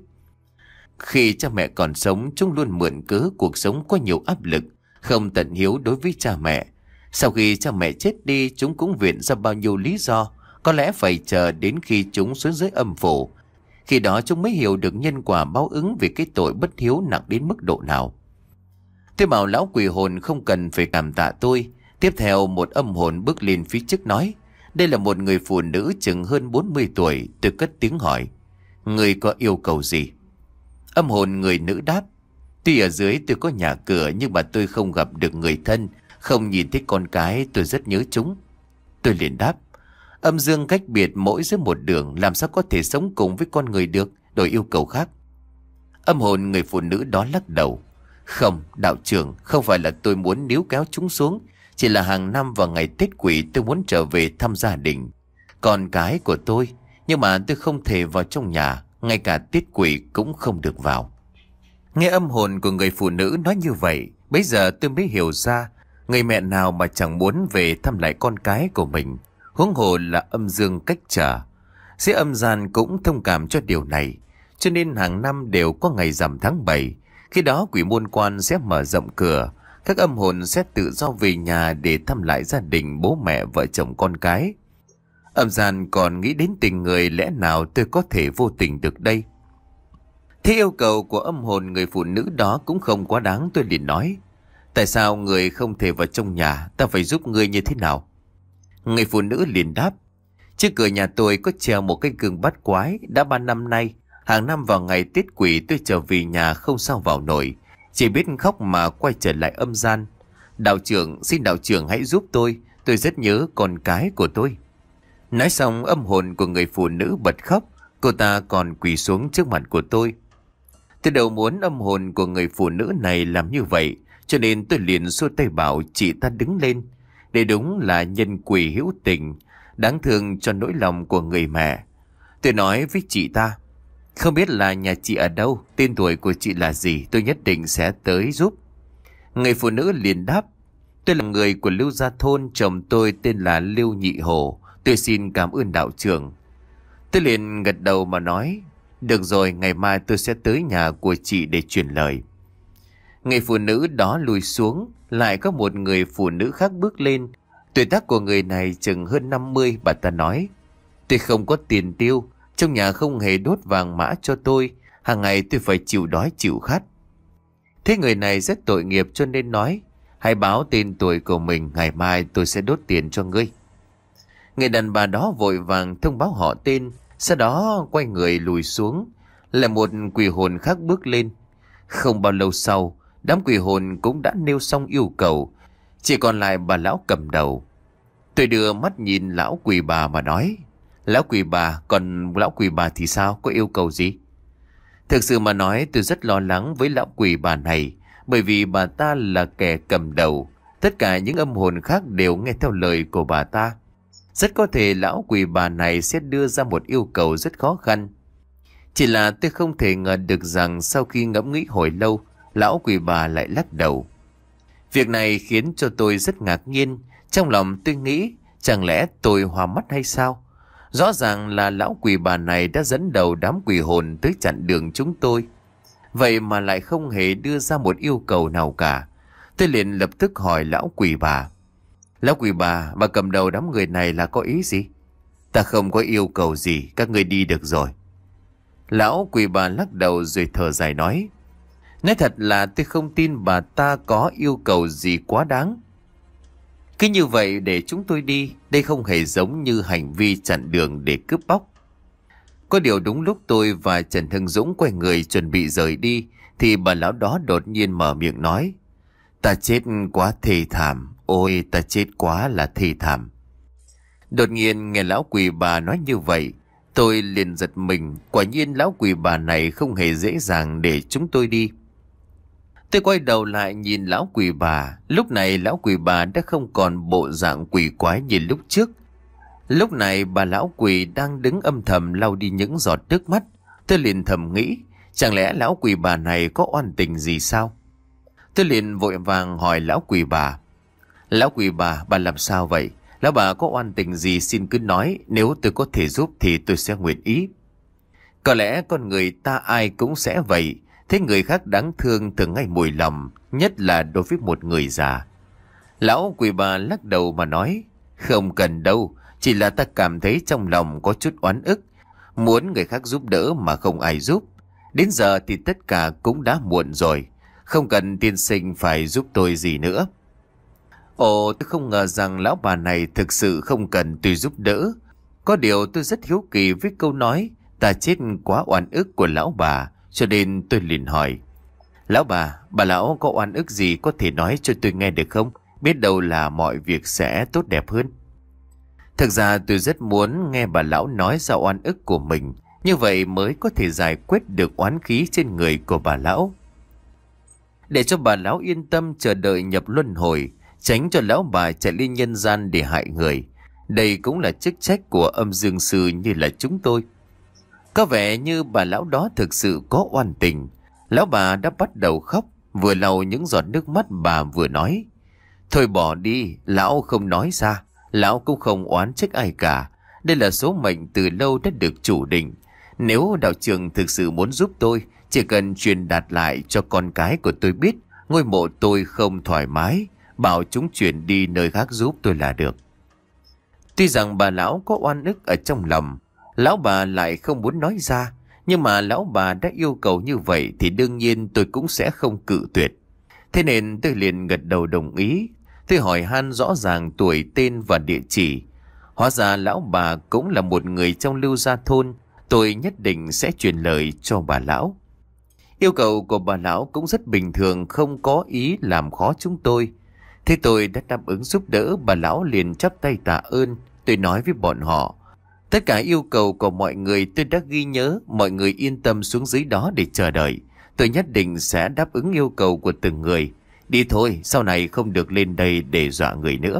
Khi cha mẹ còn sống, chúng luôn mượn cớ cuộc sống có nhiều áp lực, không tận hiếu đối với cha mẹ. Sau khi cha mẹ chết đi, chúng cũng viện ra bao nhiêu lý do. Có lẽ phải chờ đến khi chúng xuống dưới âm phủ. Khi đó chúng mới hiểu được nhân quả báo ứng về cái tội bất hiếu nặng đến mức độ nào. Tôi bảo lão quỷ hồn không cần phải cảm tạ tôi. Tiếp theo một âm hồn bước lên phía trước nói. Đây là một người phụ nữ chừng hơn bốn mươi tuổi. Tôi cất tiếng hỏi: người có yêu cầu gì? Âm hồn người nữ đáp: tuy ở dưới tôi có nhà cửa, nhưng mà tôi không gặp được người thân, không nhìn thấy con cái, tôi rất nhớ chúng. Tôi liền đáp: âm dương cách biệt mỗi dưới một đường, làm sao có thể sống cùng với con người được, đổi yêu cầu khác. Âm hồn người phụ nữ đó lắc đầu: không, đạo trưởng, không phải là tôi muốn níu kéo chúng xuống, chỉ là hàng năm vào ngày Tết Quỷ tôi muốn trở về thăm gia đình, con cái của tôi, nhưng mà tôi không thể vào trong nhà, ngay cả Tết Quỷ cũng không được vào. Nghe âm hồn của người phụ nữ nói như vậy, bây giờ tôi mới hiểu ra, người mẹ nào mà chẳng muốn về thăm lại con cái của mình, huống hồ là âm dương cách trở. Dưới âm gian cũng thông cảm cho điều này, cho nên hàng năm đều có ngày rằm tháng bảy. Khi đó quỷ môn quan sẽ mở rộng cửa, các âm hồn sẽ tự do về nhà để thăm lại gia đình, bố mẹ, vợ chồng, con cái. Âm gian còn nghĩ đến tình người, lẽ nào tôi có thể vô tình được đây? Thế yêu cầu của âm hồn người phụ nữ đó cũng không quá đáng. Tôi liền nói: tại sao người không thể vào trong nhà, ta phải giúp người như thế nào? Người phụ nữ liền đáp: trước cửa nhà tôi có treo một cái gương bát quái, đã ba năm nay, hàng năm vào ngày Tết Quỷ tôi trở về nhà không sao vào nổi, chỉ biết khóc mà quay trở lại âm gian. Đạo trưởng, xin đạo trưởng hãy giúp tôi, tôi rất nhớ con cái của tôi. Nói xong âm hồn của người phụ nữ bật khóc, cô ta còn quỳ xuống trước mặt của tôi. Tôi đâu muốn âm hồn của người phụ nữ này làm như vậy, cho nên tôi liền xua tay bảo chị ta đứng lên. Để đúng là nhân quỷ hữu tình, đáng thương cho nỗi lòng của người mẹ. Tôi nói với chị ta: không biết là nhà chị ở đâu, tên tuổi của chị là gì, tôi nhất định sẽ tới giúp. Người phụ nữ liền đáp: tôi là người của Lưu Gia Thôn, chồng tôi tên là Lưu Nhị Hồ, tôi xin cảm ơn đạo trưởng. Tôi liền gật đầu mà nói: được rồi, ngày mai tôi sẽ tới nhà của chị để truyền lời. Người phụ nữ đó lùi xuống, lại có một người phụ nữ khác bước lên. Tuổi tác của người này chừng hơn năm mươi. Bà ta nói: tôi không có tiền tiêu, trong nhà không hề đốt vàng mã cho tôi, hàng ngày tôi phải chịu đói chịu khát. Thế người này rất tội nghiệp cho nên nói: hãy báo tên tuổi của mình, ngày mai tôi sẽ đốt tiền cho ngươi. Người đàn bà đó vội vàng thông báo họ tên, sau đó quay người lùi xuống. Là một quỷ hồn khác bước lên. Không bao lâu sau, đám quỷ hồn cũng đã nêu xong yêu cầu, chỉ còn lại bà lão cầm đầu. Tôi đưa mắt nhìn lão quỷ bà mà nói: lão quỷ bà, còn lão quỷ bà thì sao, có yêu cầu gì? Thực sự mà nói, tôi rất lo lắng với lão quỷ bà này, bởi vì bà ta là kẻ cầm đầu, tất cả những âm hồn khác đều nghe theo lời của bà ta. Rất có thể lão quỷ bà này sẽ đưa ra một yêu cầu rất khó khăn. Chỉ là tôi không thể ngờ được rằng sau khi ngẫm nghĩ hồi lâu, lão quỷ bà lại lắc đầu. Việc này khiến cho tôi rất ngạc nhiên. Trong lòng tôi nghĩ, chẳng lẽ tôi hoa mắt hay sao? Rõ ràng là lão quỷ bà này đã dẫn đầu đám quỷ hồn tới chặn đường chúng tôi, vậy mà lại không hề đưa ra một yêu cầu nào cả. Tôi liền lập tức hỏi lão quỷ bà: lão quỷ bà, bà cầm đầu đám người này là có ý gì? Ta không có yêu cầu gì, các người đi được rồi. Lão quỷ bà lắc đầu rồi thở dài nói: nói thật là tôi không tin bà ta có yêu cầu gì quá đáng. Cứ như vậy để chúng tôi đi, đây không hề giống như hành vi chặn đường để cướp bóc. Có điều đúng lúc tôi và Trần Hưng Dũng quay người chuẩn bị rời đi, thì bà lão đó đột nhiên mở miệng nói: Ta chết quá thê thảm, ôi ta chết quá là thê thảm. Đột nhiên nghe lão quỷ bà nói như vậy, tôi liền giật mình. Quả nhiên lão quỷ bà này không hề dễ dàng để chúng tôi đi. Tôi quay đầu lại nhìn lão quỷ bà. Lúc này lão quỷ bà đã không còn bộ dạng quỷ quái như lúc trước. Lúc này bà lão quỷ đang đứng âm thầm lau đi những giọt nước mắt. Tôi liền thầm nghĩ, chẳng lẽ lão quỷ bà này có oan tình gì sao? Tôi liền vội vàng hỏi lão quỷ bà: Lão quỷ bà, bà làm sao vậy? Lão bà có oan tình gì xin cứ nói, nếu tôi có thể giúp thì tôi sẽ nguyện ý. Có lẽ con người ta ai cũng sẽ vậy, thấy người khác đáng thương thường ngay mùi lòng, nhất là đối với một người già. Lão quỷ bà lắc đầu mà nói: Không cần đâu, chỉ là ta cảm thấy trong lòng có chút oán ức, muốn người khác giúp đỡ mà không ai giúp. Đến giờ thì tất cả cũng đã muộn rồi, không cần tiên sinh phải giúp tôi gì nữa. Ồ, tôi không ngờ rằng lão bà này thực sự không cần tôi giúp đỡ. Có điều tôi rất hiếu kỳ với câu nói ta chết quá oan ức của lão bà, cho nên tôi liền hỏi: Lão bà, bà lão có oan ức gì có thể nói cho tôi nghe được không? Biết đâu là mọi việc sẽ tốt đẹp hơn. Thực ra tôi rất muốn nghe bà lão nói ra oan ức của mình, như vậy mới có thể giải quyết được oán khí trên người của bà lão. Để cho bà lão yên tâm chờ đợi nhập luân hồi, tránh cho lão bà chạy lên nhân gian để hại người. Đây cũng là chức trách của âm dương sư như là chúng tôi. Có vẻ như bà lão đó thực sự có oan tình. Lão bà đã bắt đầu khóc, vừa lau những giọt nước mắt bà vừa nói: Thôi bỏ đi, lão không nói ra, lão cũng không oán trách ai cả. Đây là số mệnh từ lâu đã được chủ định. Nếu đạo trưởng thực sự muốn giúp tôi, chỉ cần truyền đạt lại cho con cái của tôi biết ngôi mộ tôi không thoải mái, bảo chúng chuyển đi nơi khác giúp tôi là được. Tuy rằng bà lão có oan ức ở trong lòng, lão bà lại không muốn nói ra, nhưng mà lão bà đã yêu cầu như vậy thì đương nhiên tôi cũng sẽ không cự tuyệt. Thế nên tôi liền gật đầu đồng ý. Tôi hỏi han rõ ràng tuổi, tên và địa chỉ. Hóa ra lão bà cũng là một người trong Lưu Gia thôn. Tôi nhất định sẽ truyền lời cho bà lão. Yêu cầu của bà lão cũng rất bình thường, không có ý làm khó chúng tôi. Thế tôi đã đáp ứng giúp đỡ, bà lão liền chắp tay tạ ơn. Tôi nói với bọn họ: Tất cả yêu cầu của mọi người tôi đã ghi nhớ, mọi người yên tâm xuống dưới đó để chờ đợi. Tôi nhất định sẽ đáp ứng yêu cầu của từng người. Đi thôi, sau này không được lên đây để dọa người nữa.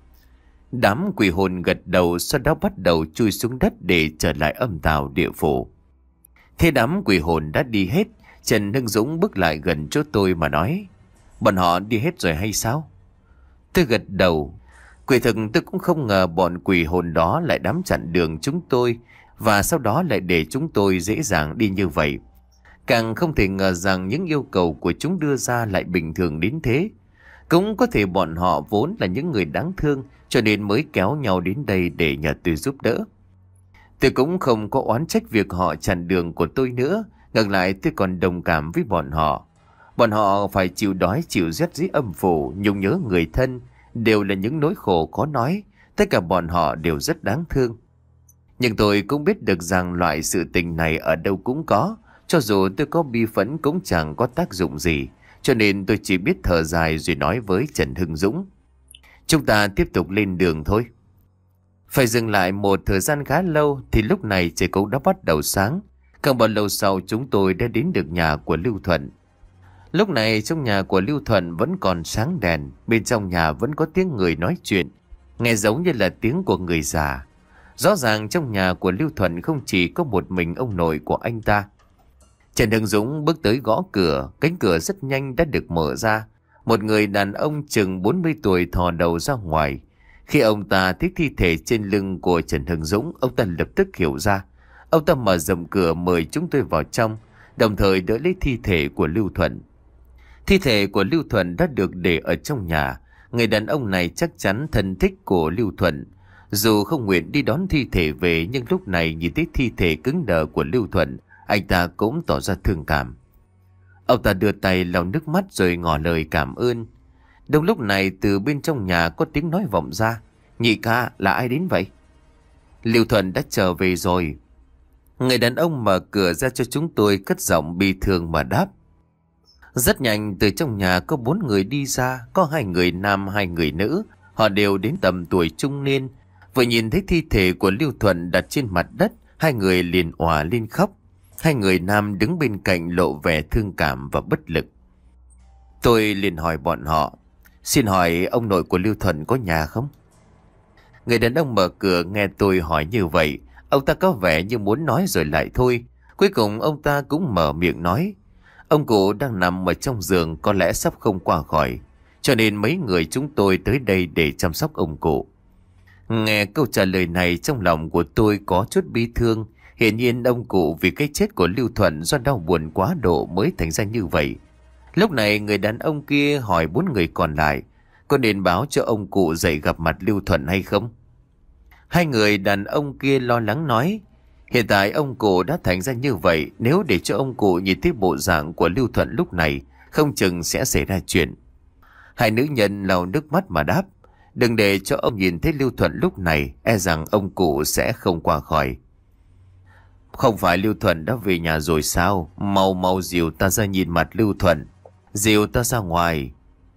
Đám quỷ hồn gật đầu, sau đó bắt đầu chui xuống đất để trở lại âm tào địa phủ. Thế đám quỷ hồn đã đi hết, Trần Hưng Dũng bước lại gần chỗ tôi mà nói: Bọn họ đi hết rồi hay sao? Tôi gật đầu. Quỷ thực tôi cũng không ngờ bọn quỷ hồn đó lại đám chặn đường chúng tôi, và sau đó lại để chúng tôi dễ dàng đi như vậy. Càng không thể ngờ rằng những yêu cầu của chúng đưa ra lại bình thường đến thế. Cũng có thể bọn họ vốn là những người đáng thương, cho nên mới kéo nhau đến đây để nhờ tôi giúp đỡ. Tôi cũng không có oán trách việc họ chặn đường của tôi nữa. Ngược lại tôi còn đồng cảm với bọn họ. Bọn họ phải chịu đói chịu rét dưới âm phủ, nhung nhớ người thân, đều là những nỗi khổ khó nói. Tất cả bọn họ đều rất đáng thương. Nhưng tôi cũng biết được rằng loại sự tình này ở đâu cũng có. Cho dù tôi có bi phẫn cũng chẳng có tác dụng gì. Cho nên tôi chỉ biết thở dài rồi nói với Trần Hưng Dũng: Chúng ta tiếp tục lên đường thôi. Phải dừng lại một thời gian khá lâu thì lúc này trời cũng đã bắt đầu sáng. Không bao lâu sau chúng tôi đã đến được nhà của Lưu Thuận. Lúc này trong nhà của Lưu Thuận vẫn còn sáng đèn. Bên trong nhà vẫn có tiếng người nói chuyện, nghe giống như là tiếng của người già. Rõ ràng trong nhà của Lưu Thuận không chỉ có một mình ông nội của anh ta. Trần Hưng Dũng bước tới gõ cửa. Cánh cửa rất nhanh đã được mở ra. Một người đàn ông chừng bốn mươi tuổi thò đầu ra ngoài. Khi ông ta thấy thi thể trên lưng của Trần Hưng Dũng, ông ta lập tức hiểu ra. Ông ta mở rộng cửa mời chúng tôi vào trong, đồng thời đỡ lấy thi thể của Lưu Thuận. Thi thể của Lưu Thuận đã được để ở trong nhà. Người đàn ông này chắc chắn thân thích của Lưu Thuận. Dù không nguyện đi đón thi thể về, nhưng lúc này nhìn thấy thi thể cứng đờ của Lưu Thuận, anh ta cũng tỏ ra thương cảm. Ông ta đưa tay lau nước mắt rồi ngỏ lời cảm ơn. Đúng lúc này từ bên trong nhà có tiếng nói vọng ra. Nhị ca, là ai đến vậy? Lưu Thuận đã trở về rồi. Người đàn ông mở cửa ra cho chúng tôi, cất giọng bi thương mà đáp. Rất nhanh từ trong nhà có bốn người đi ra, có hai người nam, hai người nữ. Họ đều đến tầm tuổi trung niên. Vừa nhìn thấy thi thể của Lưu Thuận đặt trên mặt đất, hai người liền òa lên khóc. Hai người nam đứng bên cạnh lộ vẻ thương cảm và bất lực. Tôi liền hỏi bọn họ, xin hỏi ông nội của Lưu Thuận có nhà không? Người đàn ông mở cửa nghe tôi hỏi như vậy, ông ta có vẻ như muốn nói rồi lại thôi. Cuối cùng ông ta cũng mở miệng nói, ông cụ đang nằm ở trong giường, có lẽ sắp không qua khỏi, cho nên mấy người chúng tôi tới đây để chăm sóc ông cụ. Nghe câu trả lời này trong lòng của tôi có chút bi thương. Hiển nhiên ông cụ vì cái chết của Lưu Thuận do đau buồn quá độ mới thành ra như vậy. Lúc này người đàn ông kia hỏi bốn người còn lại, có nên báo cho ông cụ dậy gặp mặt Lưu Thuận hay không? Hai người đàn ông kia lo lắng nói, hiện tại ông cụ đã thành ra như vậy, nếu để cho ông cụ nhìn thấy bộ dạng của Lưu Thuận lúc này, không chừng sẽ xảy ra chuyện. Hai nữ nhân lau nước mắt mà đáp, đừng để cho ông nhìn thấy Lưu Thuận lúc này, e rằng ông cụ sẽ không qua khỏi. Không phải Lưu Thuận đã về nhà rồi sao? Mau mau dìu ta ra nhìn mặt Lưu Thuận, dìu ta ra ngoài.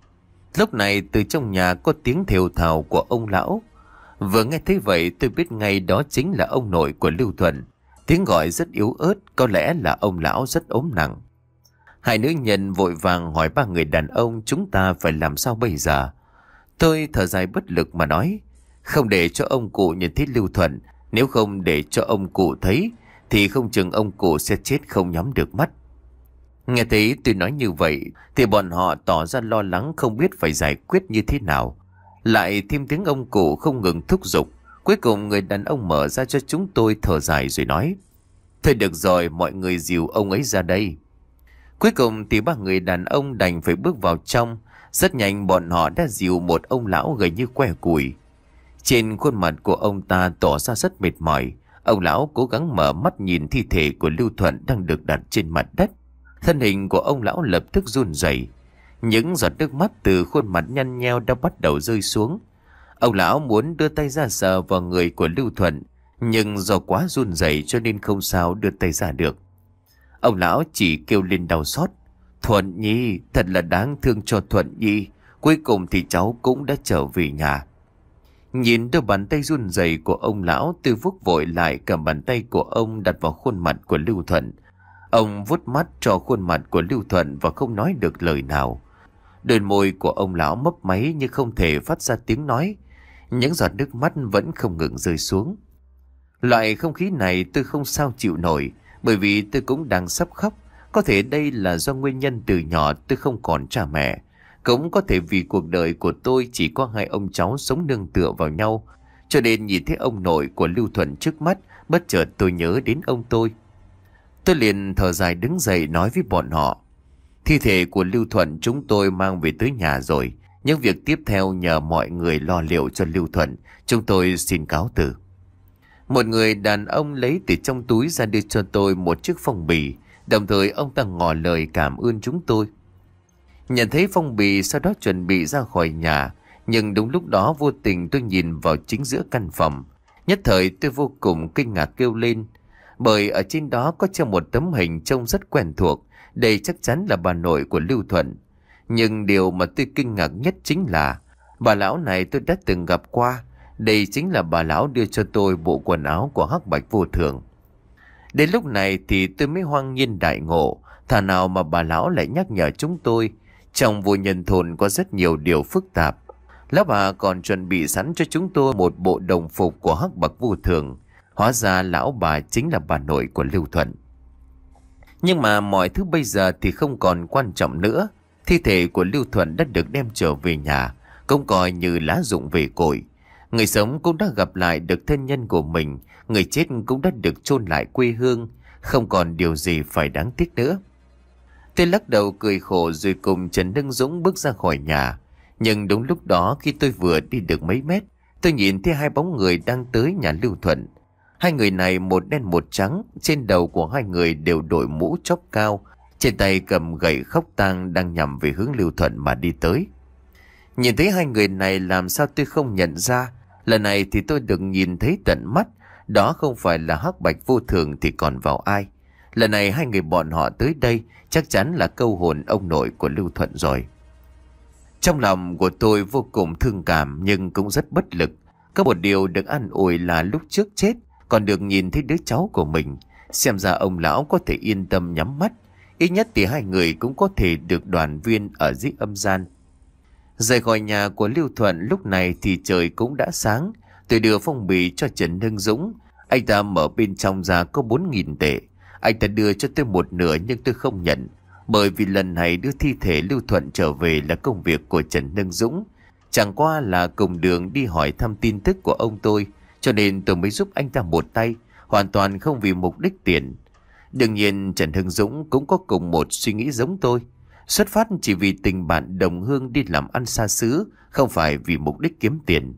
Lúc này từ trong nhà có tiếng thều thào của ông lão. Vừa nghe thấy vậy tôi biết ngay đó chính là ông nội của Lưu Thuận. Tiếng gọi rất yếu ớt, có lẽ là ông lão rất ốm nặng. Hai nữ nhân vội vàng hỏi ba người đàn ông chúng ta phải làm sao bây giờ. Tôi thở dài bất lực mà nói, không để cho ông cụ nhìn thấy Lưu Thuận, nếu không để cho ông cụ thấy thì không chừng ông cụ sẽ chết không nhắm được mắt. Nghe thấy tôi nói như vậy thì bọn họ tỏ ra lo lắng không biết phải giải quyết như thế nào. Lại thêm tiếng ông cụ không ngừng thúc giục. Cuối cùng người đàn ông mở ra cho chúng tôi thở dài rồi nói, thôi được rồi, mọi người dìu ông ấy ra đây. Cuối cùng thì ba người đàn ông đành phải bước vào trong. Rất nhanh bọn họ đã dìu một ông lão gầy như que củi. Trên khuôn mặt của ông ta tỏ ra rất mệt mỏi. Ông lão cố gắng mở mắt nhìn thi thể của Lưu Thuận đang được đặt trên mặt đất. Thân hình của ông lão lập tức run rẩy. Những giọt nước mắt từ khuôn mặt nhăn nheo đã bắt đầu rơi xuống. Ông lão muốn đưa tay ra sờ vào người của Lưu Thuận, nhưng do quá run rẩy cho nên không sao đưa tay ra được. Ông lão chỉ kêu lên đau xót, Thuận Nhi, thật là đáng thương cho Thuận Nhi, cuối cùng thì cháu cũng đã trở về nhà. Nhìn đôi bàn tay run rẩy của ông lão, tôi vuốt vội lại cầm bàn tay của ông đặt vào khuôn mặt của Lưu Thuận. Ông vuốt mắt cho khuôn mặt của Lưu Thuận và không nói được lời nào. Đôi môi của ông lão mấp máy nhưng không thể phát ra tiếng nói. Những giọt nước mắt vẫn không ngừng rơi xuống. Loại không khí này tôi không sao chịu nổi, bởi vì tôi cũng đang sắp khóc. Có thể đây là do nguyên nhân từ nhỏ tôi không còn cha mẹ. Cũng có thể vì cuộc đời của tôi chỉ có hai ông cháu sống nương tựa vào nhau, cho nên nhìn thấy ông nội của Lưu Thuận trước mắt, bất chợt tôi nhớ đến ông tôi. Tôi liền thở dài đứng dậy nói với bọn họ, thi thể của Lưu Thuận chúng tôi mang về tới nhà rồi. Những việc tiếp theo nhờ mọi người lo liệu cho Lưu Thuận. Chúng tôi xin cáo từ. Một người đàn ông lấy từ trong túi ra đưa cho tôi một chiếc phong bì. Đồng thời ông ta ngỏ lời cảm ơn chúng tôi. Nhận thấy phong bì sau đó chuẩn bị ra khỏi nhà. Nhưng đúng lúc đó vô tình tôi nhìn vào chính giữa căn phòng. Nhất thời tôi vô cùng kinh ngạc kêu lên. Bởi ở trên đó có treo một tấm hình trông rất quen thuộc. Đây chắc chắn là bà nội của Lưu Thuận. Nhưng điều mà tôi kinh ngạc nhất chính là bà lão này tôi đã từng gặp qua. Đây chính là bà lão đưa cho tôi bộ quần áo của Hắc Bạch Vô Thường. Đến lúc này thì tôi mới hoang nhiên đại ngộ. Thà nào mà bà lão lại nhắc nhở chúng tôi. Trong vô nhân thôn có rất nhiều điều phức tạp. Lão bà còn chuẩn bị sẵn cho chúng tôi một bộ đồng phục của Hắc Bạch Vô Thường. Hóa ra lão bà chính là bà nội của Lưu Thuận. Nhưng mà mọi thứ bây giờ thì không còn quan trọng nữa. Thi thể của Lưu Thuận đã được đem trở về nhà, cũng coi như lá rụng về cội. Người sống cũng đã gặp lại được thân nhân của mình, người chết cũng đã được chôn lại quê hương, không còn điều gì phải đáng tiếc nữa. Tôi lắc đầu cười khổ rồi cùng Trần Đức Dũng bước ra khỏi nhà. Nhưng đúng lúc đó khi tôi vừa đi được mấy mét, tôi nhìn thấy hai bóng người đang tới nhà Lưu Thuận. Hai người này một đen một trắng, trên đầu của hai người đều đội mũ chóp cao, trên tay cầm gậy khóc tang đang nhằm về hướng Lưu Thuận mà đi tới. Nhìn thấy hai người này làm sao tôi không nhận ra. Lần này thì tôi được nhìn thấy tận mắt. Đó không phải là hắc bạch vô thường thì còn vào ai. Lần này hai người bọn họ tới đây chắc chắn là câu hồn ông nội của Lưu Thuận rồi. Trong lòng của tôi vô cùng thương cảm nhưng cũng rất bất lực. Có một điều được an ủi là lúc trước chết còn được nhìn thấy đứa cháu của mình. Xem ra ông lão có thể yên tâm nhắm mắt. Ít nhất thì hai người cũng có thể được đoàn viên ở dưới âm gian. Rời khỏi nhà của Lưu Thuận lúc này thì trời cũng đã sáng. Tôi đưa phong bì cho Trần Hưng Dũng. Anh ta mở bên trong ra có bốn nghìn tệ. Anh ta đưa cho tôi một nửa nhưng tôi không nhận. Bởi vì lần này đưa thi thể Lưu Thuận trở về là công việc của Trần Hưng Dũng. Chẳng qua là cùng đường đi hỏi thăm tin tức của ông tôi. Cho nên tôi mới giúp anh ta một tay. Hoàn toàn không vì mục đích tiền. Đương nhiên Trần Hưng Dũng cũng có cùng một suy nghĩ giống tôi. Xuất phát chỉ vì tình bạn đồng hương đi làm ăn xa xứ, không phải vì mục đích kiếm tiền.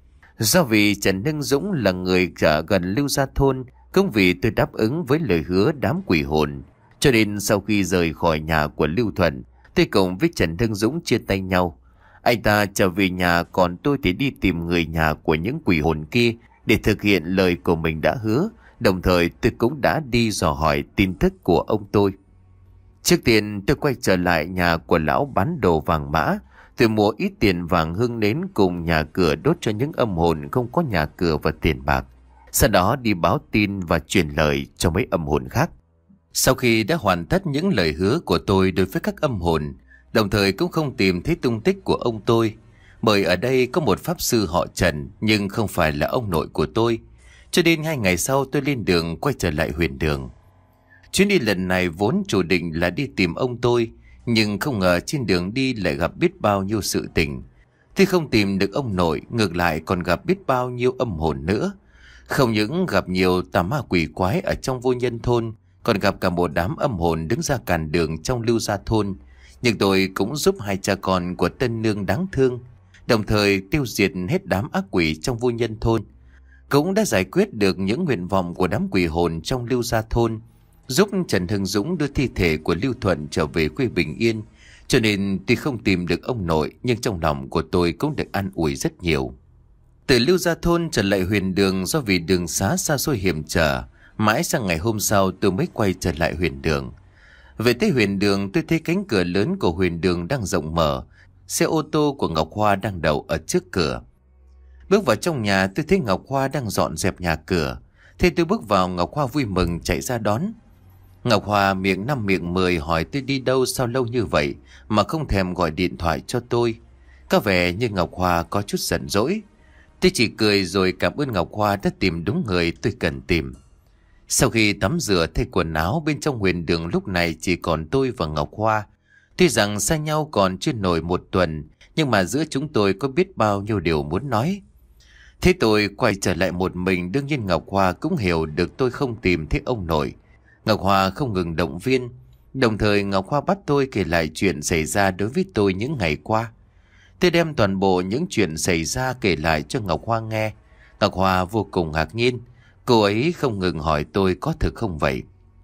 Do vì Trần Hưng Dũng là người ở gần Lưu Gia Thôn, cũng vì tôi đáp ứng với lời hứa đám quỷ hồn. Cho nên sau khi rời khỏi nhà của Lưu Thuận, tôi cùng với Trần Hưng Dũng chia tay nhau. Anh ta trở về nhà, còn tôi thì đi tìm người nhà của những quỷ hồn kia để thực hiện lời của mình đã hứa. Đồng thời tôi cũng đã đi dò hỏi tin tức của ông tôi. Trước tiên tôi quay trở lại nhà của lão bán đồ vàng mã. Tôi mua ít tiền vàng hương nến cùng nhà cửa đốt cho những âm hồn không có nhà cửa và tiền bạc. Sau đó đi báo tin và truyền lời cho mấy âm hồn khác. Sau khi đã hoàn tất những lời hứa của tôi đối với các âm hồn, đồng thời cũng không tìm thấy tung tích của ông tôi. Bởi ở đây có một pháp sư họ Trần nhưng không phải là ông nội của tôi. Cho đến hai ngày sau tôi lên đường quay trở lại Huyền Đường. Chuyến đi lần này vốn chủ định là đi tìm ông tôi, nhưng không ngờ trên đường đi lại gặp biết bao nhiêu sự tình. Tôi không tìm được ông nội, ngược lại còn gặp biết bao nhiêu âm hồn nữa. Không những gặp nhiều tà ma quỷ quái ở trong Vô Nhân Thôn, còn gặp cả một đám âm hồn đứng ra cản đường trong Lưu Gia Thôn. Nhưng tôi cũng giúp hai cha con của Tân Nương đáng thương, đồng thời tiêu diệt hết đám ác quỷ trong Vô Nhân Thôn. Cũng đã giải quyết được những nguyện vọng của đám quỷ hồn trong Lưu Gia Thôn, giúp Trần Hưng Dũng đưa thi thể của Lưu Thuận trở về quê bình yên. Cho nên tuy không tìm được ông nội, nhưng trong lòng của tôi cũng được an ủi rất nhiều. Từ Lưu Gia Thôn trở lại Huyền Đường do vì đường xá xa xôi hiểm trở, mãi sang ngày hôm sau tôi mới quay trở lại Huyền Đường. Về tới Huyền Đường, tôi thấy cánh cửa lớn của Huyền Đường đang rộng mở. Xe ô tô của Ngọc Hoa đang đậu ở trước cửa. Bước vào trong nhà, tôi thấy Ngọc Hoa đang dọn dẹp nhà cửa. Thế tôi bước vào, Ngọc Hoa vui mừng chạy ra đón. Ngọc Hoa miệng năm miệng mười hỏi tôi đi đâu sao lâu như vậy mà không thèm gọi điện thoại cho tôi. Có vẻ như Ngọc Hoa có chút giận dỗi. Tôi chỉ cười rồi cảm ơn Ngọc Hoa đã tìm đúng người tôi cần tìm. Sau khi tắm rửa thay quần áo, bên trong Huyền Đường lúc này chỉ còn tôi và Ngọc Hoa. Tuy rằng xa nhau còn chưa nổi một tuần, nhưng mà giữa chúng tôi có biết bao nhiêu điều muốn nói. Thế tôi quay trở lại một mình, đương nhiên Ngọc Hoa cũng hiểu được tôi không tìm thấy ông nội. Ngọc Hoa không ngừng động viên, đồng thời Ngọc Hoa bắt tôi kể lại chuyện xảy ra đối với tôi những ngày qua. Tôi đem toàn bộ những chuyện xảy ra kể lại cho Ngọc Hoa nghe. Ngọc Hoa vô cùng ngạc nhiên, cô ấy không ngừng hỏi tôi có thực không vậy.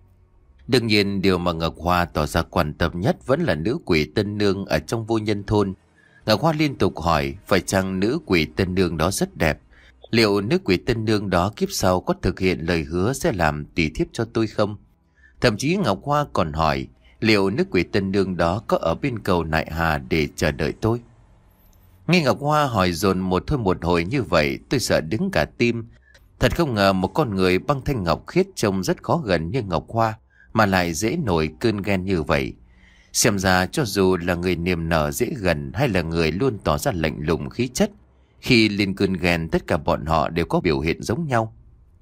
Đương nhiên điều mà Ngọc Hoa tỏ ra quan tâm nhất vẫn là nữ quỷ Tân Nương ở trong Vô Nhân Thôn. Ngọc Hoa liên tục hỏi phải chăng nữ quỷ Tân Nương đó rất đẹp. Liệu nữ quỷ Tân Nương đó kiếp sau có thực hiện lời hứa sẽ làm tỳ thiếp cho tôi không? Thậm chí Ngọc Hoa còn hỏi liệu nữ quỷ Tân Nương đó có ở bên cầu Nại Hà để chờ đợi tôi. Nghe Ngọc Hoa hỏi dồn một thôi một hồi như vậy, tôi sợ đứng cả tim. Thật không ngờ một con người băng thanh ngọc khiết trông rất khó gần như Ngọc Hoa mà lại dễ nổi cơn ghen như vậy. Xem ra cho dù là người niềm nở dễ gần hay là người luôn tỏ ra lạnh lùng khí chất, khi lên cơn ghen tất cả bọn họ đều có biểu hiện giống nhau.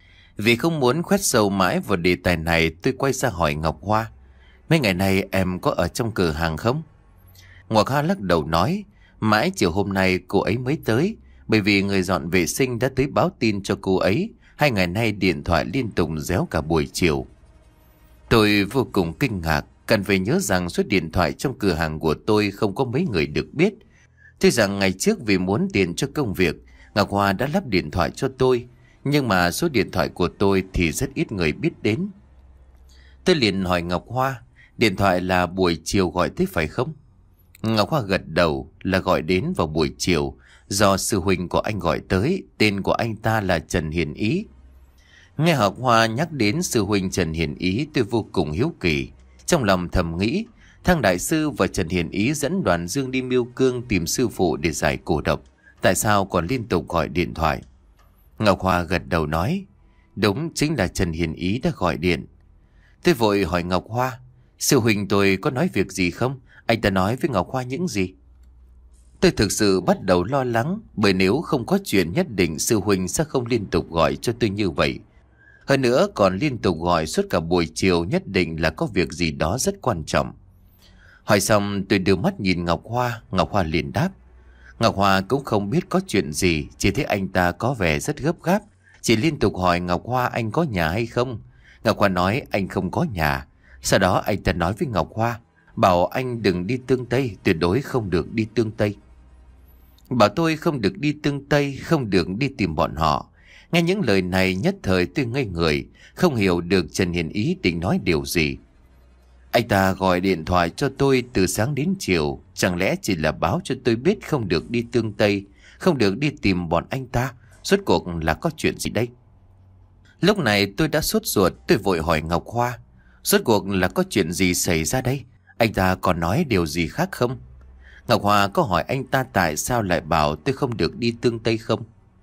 Vì không muốn khoét sâu mãi vào đề tài này, tôi quay ra hỏi Ngọc Hoa, mấy ngày nay em có ở trong cửa hàng không? Ngọc Hoa lắc đầu nói, mãi chiều hôm nay cô ấy mới tới, bởi vì người dọn vệ sinh đã tới báo tin cho cô ấy. Hai ngày nay điện thoại liên tục réo cả buổi chiều. Tôi vô cùng kinh ngạc, cần phải nhớ rằng số điện thoại trong cửa hàng của tôi không có mấy người được biết. Tuy rằng ngày trước vì muốn tiền cho công việc, Ngọc Hoa đã lắp điện thoại cho tôi, nhưng mà số điện thoại của tôi thì rất ít người biết đến. Tôi liền hỏi Ngọc Hoa, điện thoại là buổi chiều gọi tới phải không? Ngọc Hoa gật đầu là gọi đến vào buổi chiều, do sư huynh của anh gọi tới, tên của anh ta là Trần Hiền Ý. Nghe Ngọc Hoa nhắc đến sư huynh Trần Hiền Ý, tôi vô cùng hiếu kỳ. Trong lòng thầm nghĩ, thằng đại sư và Trần Hiền Ý dẫn Đoàn Dương đi Miêu Cương tìm sư phụ để giải cổ độc, tại sao còn liên tục gọi điện thoại? Ngọc Hoa gật đầu nói, đúng, chính là Trần Hiền Ý đã gọi điện. Tôi vội hỏi Ngọc Hoa, sư huynh tôi có nói việc gì không? Anh ta nói với Ngọc Hoa những gì? Tôi thực sự bắt đầu lo lắng, bởi nếu không có chuyện nhất định sư huynh sẽ không liên tục gọi cho tôi như vậy. Hơn nữa còn liên tục gọi suốt cả buổi chiều, nhất định là có việc gì đó rất quan trọng. Hỏi xong tôi đưa mắt nhìn Ngọc Hoa, Ngọc Hoa liền đáp. Ngọc Hoa cũng không biết có chuyện gì, chỉ thấy anh ta có vẻ rất gấp gáp, chỉ liên tục hỏi Ngọc Hoa anh có nhà hay không. Ngọc Hoa nói anh không có nhà. Sau đó anh ta nói với Ngọc Hoa, bảo anh đừng đi Tương Tây, tuyệt đối không được đi Tương Tây. Bảo tôi không được đi Tương Tây, không được đi tìm bọn họ. Nghe những lời này nhất thời tôi ngây người, không hiểu được Trần Hiền Ý định nói điều gì. Anh ta gọi điện thoại cho tôi từ sáng đến chiều, chẳng lẽ chỉ là báo cho tôi biết không được đi Tương Tây, không được đi tìm bọn anh ta, rốt cuộc là có chuyện gì đây? Lúc này tôi đã sốt ruột, tôi vội hỏi Ngọc Hoa, rốt cuộc là có chuyện gì xảy ra đây? Anh ta còn nói điều gì khác không? Ngọc Hoa có hỏi anh ta tại sao lại bảo tôi không được đi Tương Tây không?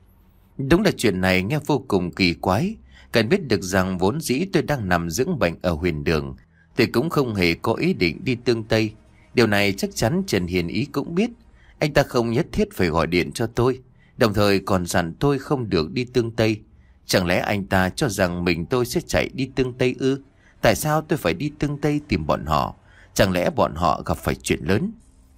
Đúng là chuyện này nghe vô cùng kỳ quái. Cần biết được rằng vốn dĩ tôi đang nằm dưỡng bệnh ở Huyền Đường, tôi cũng không hề có ý định đi Tương Tây. Điều này chắc chắn Trần Hiền Ý cũng biết. Anh ta không nhất thiết phải gọi điện cho tôi, đồng thời còn dặn tôi không được đi Tương Tây. Chẳng lẽ anh ta cho rằng mình tôi sẽ chạy đi Tương Tây ư? Tại sao tôi phải đi Tương Tây tìm bọn họ? Chẳng lẽ bọn họ gặp phải chuyện lớn?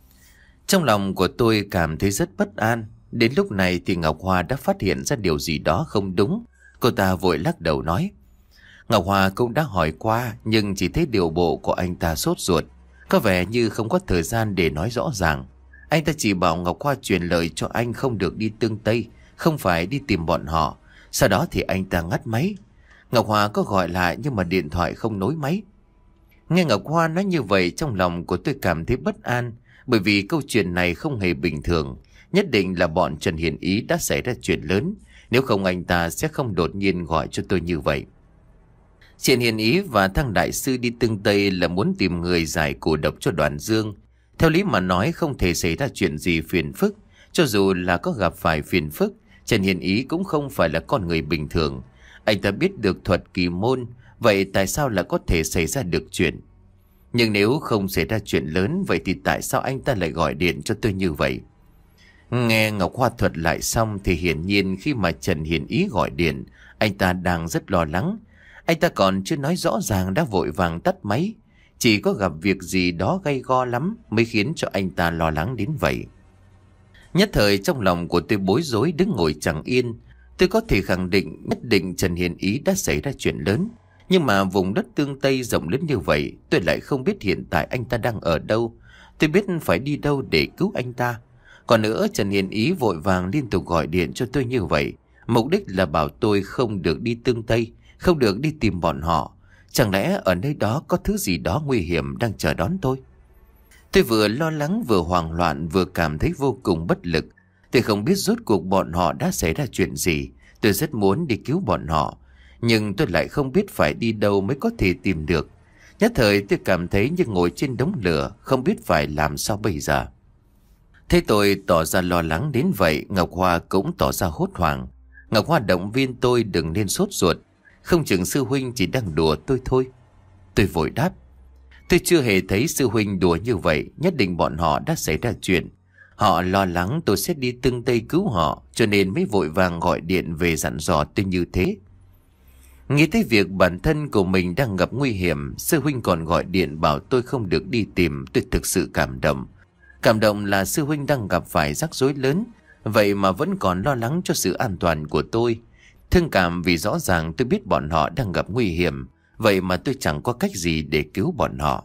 Trong lòng của tôi cảm thấy rất bất an. Đến lúc này thì Ngọc Hoa đã phát hiện ra điều gì đó không đúng. Cô ta vội lắc đầu nói, Ngọc Hoa cũng đã hỏi qua, nhưng chỉ thấy điều bộ của anh ta sốt ruột, có vẻ như không có thời gian để nói rõ ràng. Anh ta chỉ bảo Ngọc Hoa truyền lời cho anh không được đi Tương Tây, không phải đi tìm bọn họ. Sau đó thì anh ta ngắt máy. Ngọc Hoa có gọi lại nhưng mà điện thoại không nối máy. Nghe Ngọc Hoa nói như vậy, trong lòng của tôi cảm thấy bất an, bởi vì câu chuyện này không hề bình thường. Nhất định là bọn Trần Hiền Ý đã xảy ra chuyện lớn, nếu không anh ta sẽ không đột nhiên gọi cho tôi như vậy. Trần Hiền Ý và thằng đại sư đi Tương Tây là muốn tìm người giải cổ độc cho Đoàn Dương. Theo lý mà nói không thể xảy ra chuyện gì phiền phức. Cho dù là có gặp phải phiền phức, Trần Hiền Ý cũng không phải là con người bình thường. Anh ta biết được thuật kỳ môn, vậy tại sao lại có thể xảy ra được chuyện? Nhưng nếu không xảy ra chuyện lớn, vậy thì tại sao anh ta lại gọi điện cho tôi như vậy? Nghe Ngọc Hoa thuật lại xong thì hiển nhiên khi mà Trần Hiền Ý gọi điện, anh ta đang rất lo lắng. Anh ta còn chưa nói rõ ràng đã vội vàng tắt máy. Chỉ có gặp việc gì đó gay go lắm mới khiến cho anh ta lo lắng đến vậy. Nhất thời trong lòng của tôi bối rối đứng ngồi chẳng yên. Tôi có thể khẳng định nhất định Trần Hiền Ý đã xảy ra chuyện lớn. Nhưng mà vùng đất Tương Tây rộng lớn như vậy, tôi lại không biết hiện tại anh ta đang ở đâu. Tôi biết phải đi đâu để cứu anh ta. Còn nữa, Trần Hiền Ý vội vàng liên tục gọi điện cho tôi như vậy, mục đích là bảo tôi không được đi Tương Tây, không được đi tìm bọn họ. Chẳng lẽ ở nơi đó có thứ gì đó nguy hiểm đang chờ đón tôi? Tôi vừa lo lắng vừa hoảng loạn, vừa cảm thấy vô cùng bất lực. Tôi không biết rốt cuộc bọn họ đã xảy ra chuyện gì. Tôi rất muốn đi cứu bọn họ, nhưng tôi lại không biết phải đi đâu mới có thể tìm được. Nhất thời tôi cảm thấy như ngồi trên đống lửa, không biết phải làm sao bây giờ. Thế tôi tỏ ra lo lắng đến vậy, Ngọc Hoa cũng tỏ ra hốt hoảng. Ngọc Hoa động viên tôi đừng nên sốt ruột, không chừng sư huynh chỉ đang đùa tôi thôi. Tôi vội đáp, tôi chưa hề thấy sư huynh đùa như vậy, nhất định bọn họ đã xảy ra chuyện. Họ lo lắng tôi sẽ đi Tương Tây cứu họ, cho nên mới vội vàng gọi điện về dặn dò tôi như thế. Nghĩ tới việc bản thân của mình đang gặp nguy hiểm, sư huynh còn gọi điện bảo tôi không được đi tìm, tôi thực sự cảm động. Cảm động là sư huynh đang gặp phải rắc rối lớn, vậy mà vẫn còn lo lắng cho sự an toàn của tôi. Thương cảm vì rõ ràng tôi biết bọn họ đang gặp nguy hiểm, vậy mà tôi chẳng có cách gì để cứu bọn họ.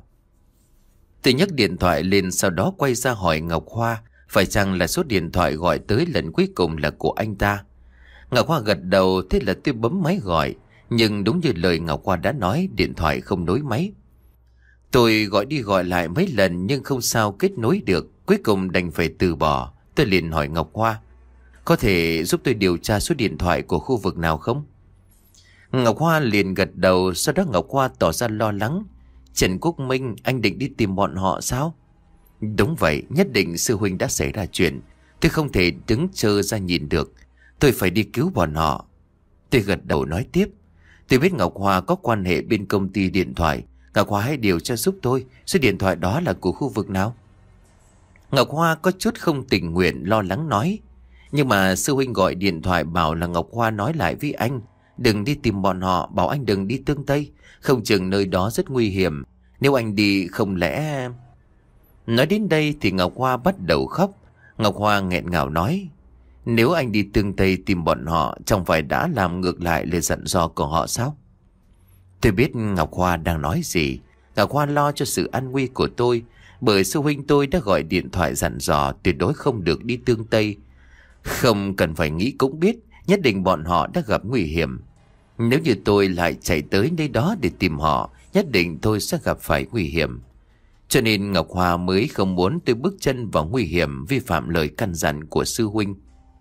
Tôi nhấc điện thoại lên, sau đó quay ra hỏi Ngọc Hoa phải chăng là số điện thoại gọi tới lần cuối cùng là của anh ta. Ngọc Hoa gật đầu, thế là tôi bấm máy gọi, nhưng đúng như lời Ngọc Hoa đã nói, điện thoại không nối máy. Tôi gọi đi gọi lại mấy lần nhưng không sao kết nối được. Cuối cùng đành phải từ bỏ. Tôi liền hỏi Ngọc Hoa: có thể giúp tôi điều tra số điện thoại của khu vực nào không? Ngọc Hoa liền gật đầu. Sau đó Ngọc Hoa tỏ ra lo lắng: Trần Quốc Minh, anh định đi tìm bọn họ sao? Đúng vậy, nhất định sư huynh đã xảy ra chuyện. Tôi không thể đứng chờ ra nhìn được. Tôi phải đi cứu bọn họ. Tôi gật đầu nói tiếp: tôi biết Ngọc Hoa có quan hệ bên công ty điện thoại. Ngọc Hoa hãy điều tra giúp tôi, số điện thoại đó là của khu vực nào? Ngọc Hoa có chút không tình nguyện, lo lắng nói: nhưng mà sư huynh gọi điện thoại bảo là Ngọc Hoa nói lại với anh đừng đi tìm bọn họ, bảo anh đừng đi Tương Tây, không chừng nơi đó rất nguy hiểm. Nếu anh đi không lẽ... Nói đến đây thì Ngọc Hoa bắt đầu khóc. Ngọc Hoa nghẹn ngào nói: nếu anh đi Tương Tây tìm bọn họ, chẳng phải đã làm ngược lại lời dặn dò của họ sao? Tôi biết Ngọc Hoa đang nói gì. Ngọc Hoa lo cho sự an nguy của tôi, bởi sư huynh tôi đã gọi điện thoại dặn dò tuyệt đối không được đi Tương Tây. Không cần phải nghĩ cũng biết, nhất định bọn họ đã gặp nguy hiểm. Nếu như tôi lại chạy tới nơi đó để tìm họ, nhất định tôi sẽ gặp phải nguy hiểm. Cho nên Ngọc Hoa mới không muốn tôi bước chân vào nguy hiểm, vi phạm lời căn dặn của sư huynh.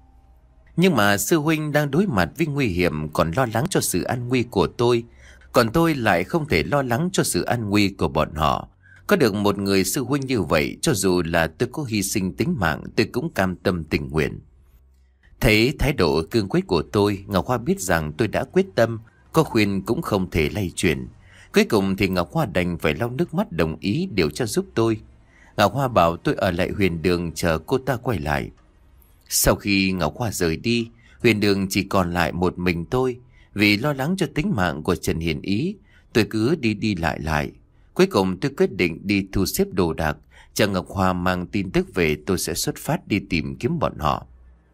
Nhưng mà sư huynh đang đối mặt với nguy hiểm, còn lo lắng cho sự an nguy của tôi. Còn tôi lại không thể lo lắng cho sự an nguy của bọn họ. Có được một người sư huynh như vậy, cho dù là tôi có hy sinh tính mạng, tôi cũng cam tâm tình nguyện. Thấy thái độ cương quyết của tôi, Ngọc Hoa biết rằng tôi đã quyết tâm, có khuyên cũng không thể lay chuyển. Cuối cùng thì Ngọc Hoa đành phải lau nước mắt đồng ý điều tra giúp tôi. Ngọc Hoa bảo tôi ở lại Huyền Đường chờ cô ta quay lại. Sau khi Ngọc Hoa rời đi, Huyền Đường chỉ còn lại một mình tôi. Vì lo lắng cho tính mạng của Trần Hiền Ý, tôi cứ đi đi lại lại. Cuối cùng tôi quyết định đi thu xếp đồ đạc, chờ Ngọc Hoa mang tin tức về tôi sẽ xuất phát đi tìm kiếm bọn họ.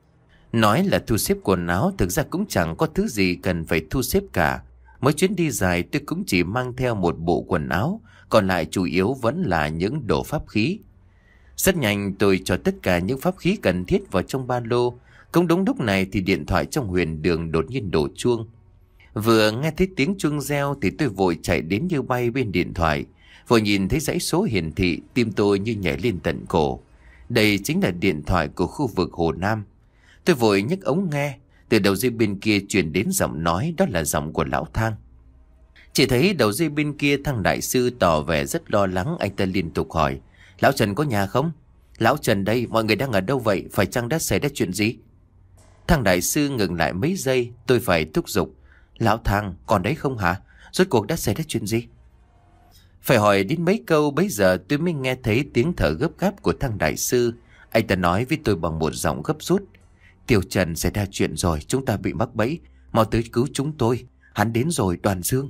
Nói là thu xếp quần áo, thực ra cũng chẳng có thứ gì cần phải thu xếp cả. Mỗi chuyến đi dài tôi cũng chỉ mang theo một bộ quần áo, còn lại chủ yếu vẫn là những đồ pháp khí. Rất nhanh tôi cho tất cả những pháp khí cần thiết vào trong ba lô. Cũng đúng lúc này thì điện thoại trong Huyền Đường đột nhiên đổ chuông. Vừa nghe thấy tiếng chuông reo thì tôi vội chạy đến như bay bên điện thoại. Vừa nhìn thấy dãy số hiển thị, tim tôi như nhảy lên tận cổ. Đây chính là điện thoại của khu vực Hồ Nam. Tôi vội nhấc ống nghe. Từ đầu dây bên kia truyền đến giọng nói, đó là giọng của Lão Thang. Chỉ thấy đầu dây bên kia thằng đại sư tỏ vẻ rất lo lắng. Anh ta liên tục hỏi: Lão Trần có nhà không? Lão Trần đây, mọi người đang ở đâu vậy? Phải chăng đã xảy ra chuyện gì? Thằng đại sư ngừng lại mấy giây. Tôi phải thúc giục: Lão Thang, còn đấy không hả? Rốt cuộc đã xảy ra chuyện gì? Phải hỏi đến mấy câu bấy giờ tôi mới nghe thấy tiếng thở gấp gáp của thằng đại sư. Anh ta nói với tôi bằng một giọng gấp rút: Tiểu Trần, xảy ra chuyện rồi, chúng ta bị mắc bẫy, mau tới cứu chúng tôi. Hắn đến rồi, Đoàn Dương.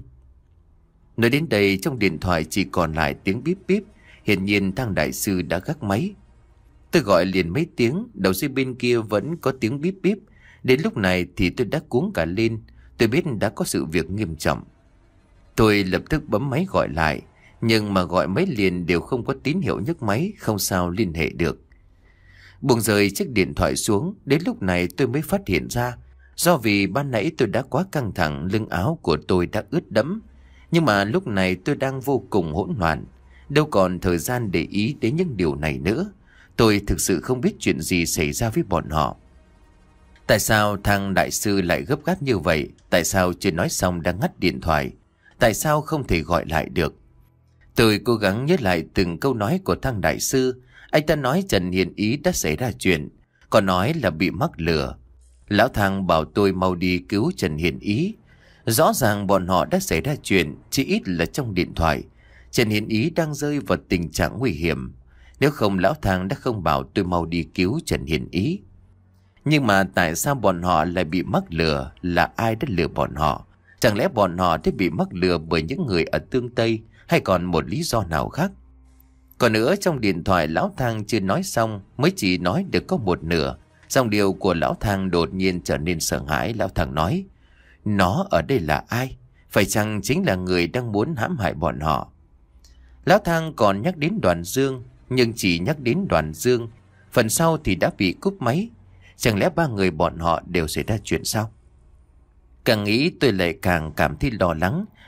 Nói đến đây trong điện thoại chỉ còn lại tiếng bíp bíp. Hiển nhiên thằng đại sư đã gác máy. Tôi gọi liền mấy tiếng, đầu dây bên kia vẫn có tiếng bíp bíp. Đến lúc này thì tôi đã cuống cả lên. Tôi biết đã có sự việc nghiêm trọng. Tôi lập tức bấm máy gọi lại, nhưng mà gọi mấy liền đều không có tín hiệu nhấc máy, không sao liên hệ được. Buông rơi chiếc điện thoại xuống, đến lúc này tôi mới phát hiện ra. Do vì ban nãy tôi đã quá căng thẳng, lưng áo của tôi đã ướt đẫm. Nhưng mà lúc này tôi đang vô cùng hỗn loạn, đâu còn thời gian để ý đến những điều này nữa. Tôi thực sự không biết chuyện gì xảy ra với bọn họ. Tại sao thằng đại sư lại gấp gáp như vậy? Tại sao chưa nói xong đã ngắt điện thoại? Tại sao không thể gọi lại được? Tôi cố gắng nhớ lại từng câu nói của thằng đại sư. Anh ta nói Trần Hiền Ý đã xảy ra chuyện, còn nói là bị mắc lừa. Lão Thang bảo tôi mau đi cứu Trần Hiền Ý. Rõ ràng bọn họ đã xảy ra chuyện, chỉ ít là trong điện thoại Trần Hiền Ý đang rơi vào tình trạng nguy hiểm. Nếu không Lão Thang đã không bảo tôi mau đi cứu Trần Hiền Ý. Nhưng mà tại sao bọn họ lại bị mắc lừa? Là ai đã lừa bọn họ? Chẳng lẽ bọn họ đã bị mắc lừa bởi những người ở Tương Tây, hay còn một lý do nào khác? Còn nữa, trong điện thoại Lão Thang chưa nói xong, mới chỉ nói được có một nửa. Dòng điệu của Lão Thang đột nhiên trở nên sợ hãi. Lão Thang nói: Nó ở đây là ai? Phải chăng chính là người đang muốn hãm hại bọn họ? Lão Thang còn nhắc đến Đoàn Dương, nhưng chỉ nhắc đến Đoàn Dương. Phần sau thì đã bị cúp máy. Chẳng lẽ ba người bọn họ đều xảy ra chuyện sao? Càng nghĩ tôi lại càng cảm thấy lo lắng,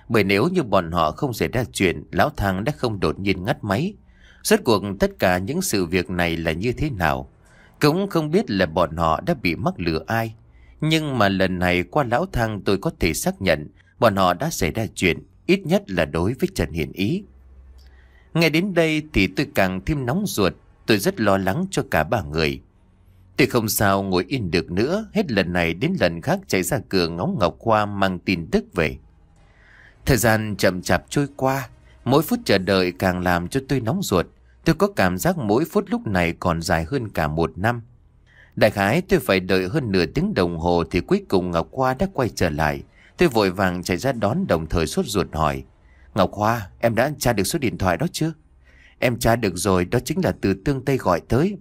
Bởi nếu như bọn họ không xảy ra chuyện, lão Thang đã không đột nhiên ngắt máy. Rốt cuộc tất cả những sự việc này là như thế nào? Cũng không biết là bọn họ đã bị mắc lừa ai. Nhưng mà lần này qua lão Thang tôi có thể xác nhận bọn họ đã xảy ra chuyện, ít nhất là đối với Trần Hiền Ý. Nghe đến đây thì tôi càng thêm nóng ruột. Tôi rất lo lắng cho cả ba người. Tôi không sao ngồi yên được nữa. Hết lần này đến lần khác chạy ra cửa ngóng Ngọc Khoa mang tin tức về. Thời gian chậm chạp trôi qua. Mỗi phút chờ đợi càng làm cho tôi nóng ruột. Tôi có cảm giác mỗi phút lúc này còn dài hơn cả một năm. Đại khái tôi phải đợi hơn nửa tiếng đồng hồ thì cuối cùng Ngọc Khoa đã quay trở lại. Tôi vội vàng chạy ra đón, đồng thời sốt ruột hỏi: Ngọc Khoa, em đã tra được số điện thoại đó chưa? Em tra được rồi, đó chính là từ Tương Tây gọi tới.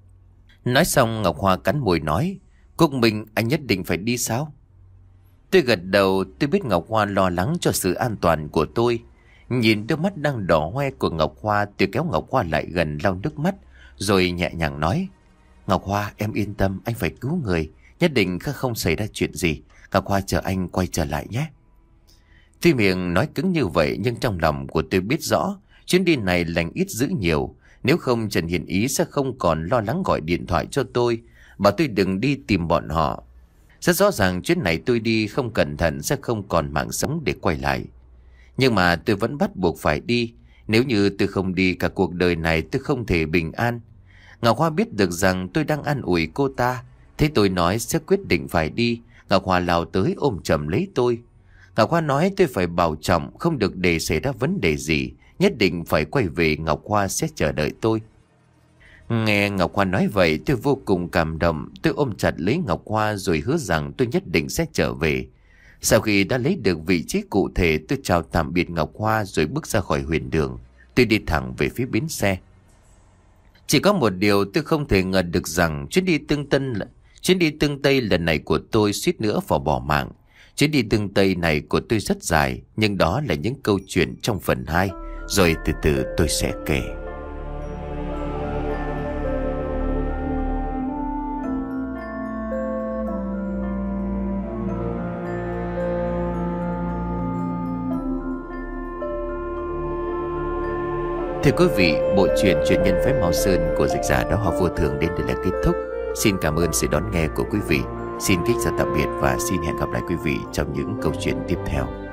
Nói xong Ngọc Hoa cắn môi nói: Cúc Minh, anh nhất định phải đi sao? Tôi gật đầu. Tôi biết Ngọc Hoa lo lắng cho sự an toàn của tôi. Nhìn đôi mắt đang đỏ hoe của Ngọc Hoa, tôi kéo Ngọc Hoa lại gần lau nước mắt, rồi nhẹ nhàng nói: Ngọc Hoa, em yên tâm, anh phải cứu người, nhất định không xảy ra chuyện gì. Ngọc Hoa chờ anh quay trở lại nhé. Tuy miệng nói cứng như vậy, nhưng trong lòng của tôi biết rõ chuyến đi này lành ít dữ nhiều. Nếu không Trần Hiền Ý sẽ không còn lo lắng gọi điện thoại cho tôi, bảo tôi đừng đi tìm bọn họ. Rất rõ ràng chuyến này tôi đi không cẩn thận sẽ không còn mạng sống để quay lại. Nhưng mà tôi vẫn bắt buộc phải đi. Nếu như tôi không đi, cả cuộc đời này tôi không thể bình an. Ngọc Hoa biết được rằng tôi đang an ủi cô ta. Thế tôi nói sẽ quyết định phải đi, Ngọc Hoa lao tới ôm chầm lấy tôi. Ngọc Hoa nói tôi phải bảo trọng, không được để xảy ra vấn đề gì, nhất định phải quay về, Ngọc Hoa sẽ chờ đợi tôi. Nghe Ngọc Hoa nói vậy tôi vô cùng cảm động. Tôi ôm chặt lấy Ngọc Hoa rồi hứa rằng tôi nhất định sẽ trở về. Sau khi đã lấy được vị trí cụ thể, tôi chào tạm biệt Ngọc Hoa rồi bước ra khỏi huyền đường. Tôi đi thẳng về phía bến xe. Chỉ có một điều tôi không thể ngờ được rằng chuyến đi Tương Tân chuyến đi Tương Tây lần này của tôi suýt nữa phải bỏ mạng. Chuyến đi Tương Tây này của tôi rất dài, nhưng đó là những câu chuyện trong phần hai, rồi từ từ tôi sẽ kể. Thưa quý vị, bộ truyện Chuyện Nhân Phái Mao Sơn của dịch giả Đó Hoa Vô Thường đến đây là kết thúc. Xin cảm ơn sự đón nghe của quý vị. Xin kính chào tạm biệt và xin hẹn gặp lại quý vị trong những câu chuyện tiếp theo.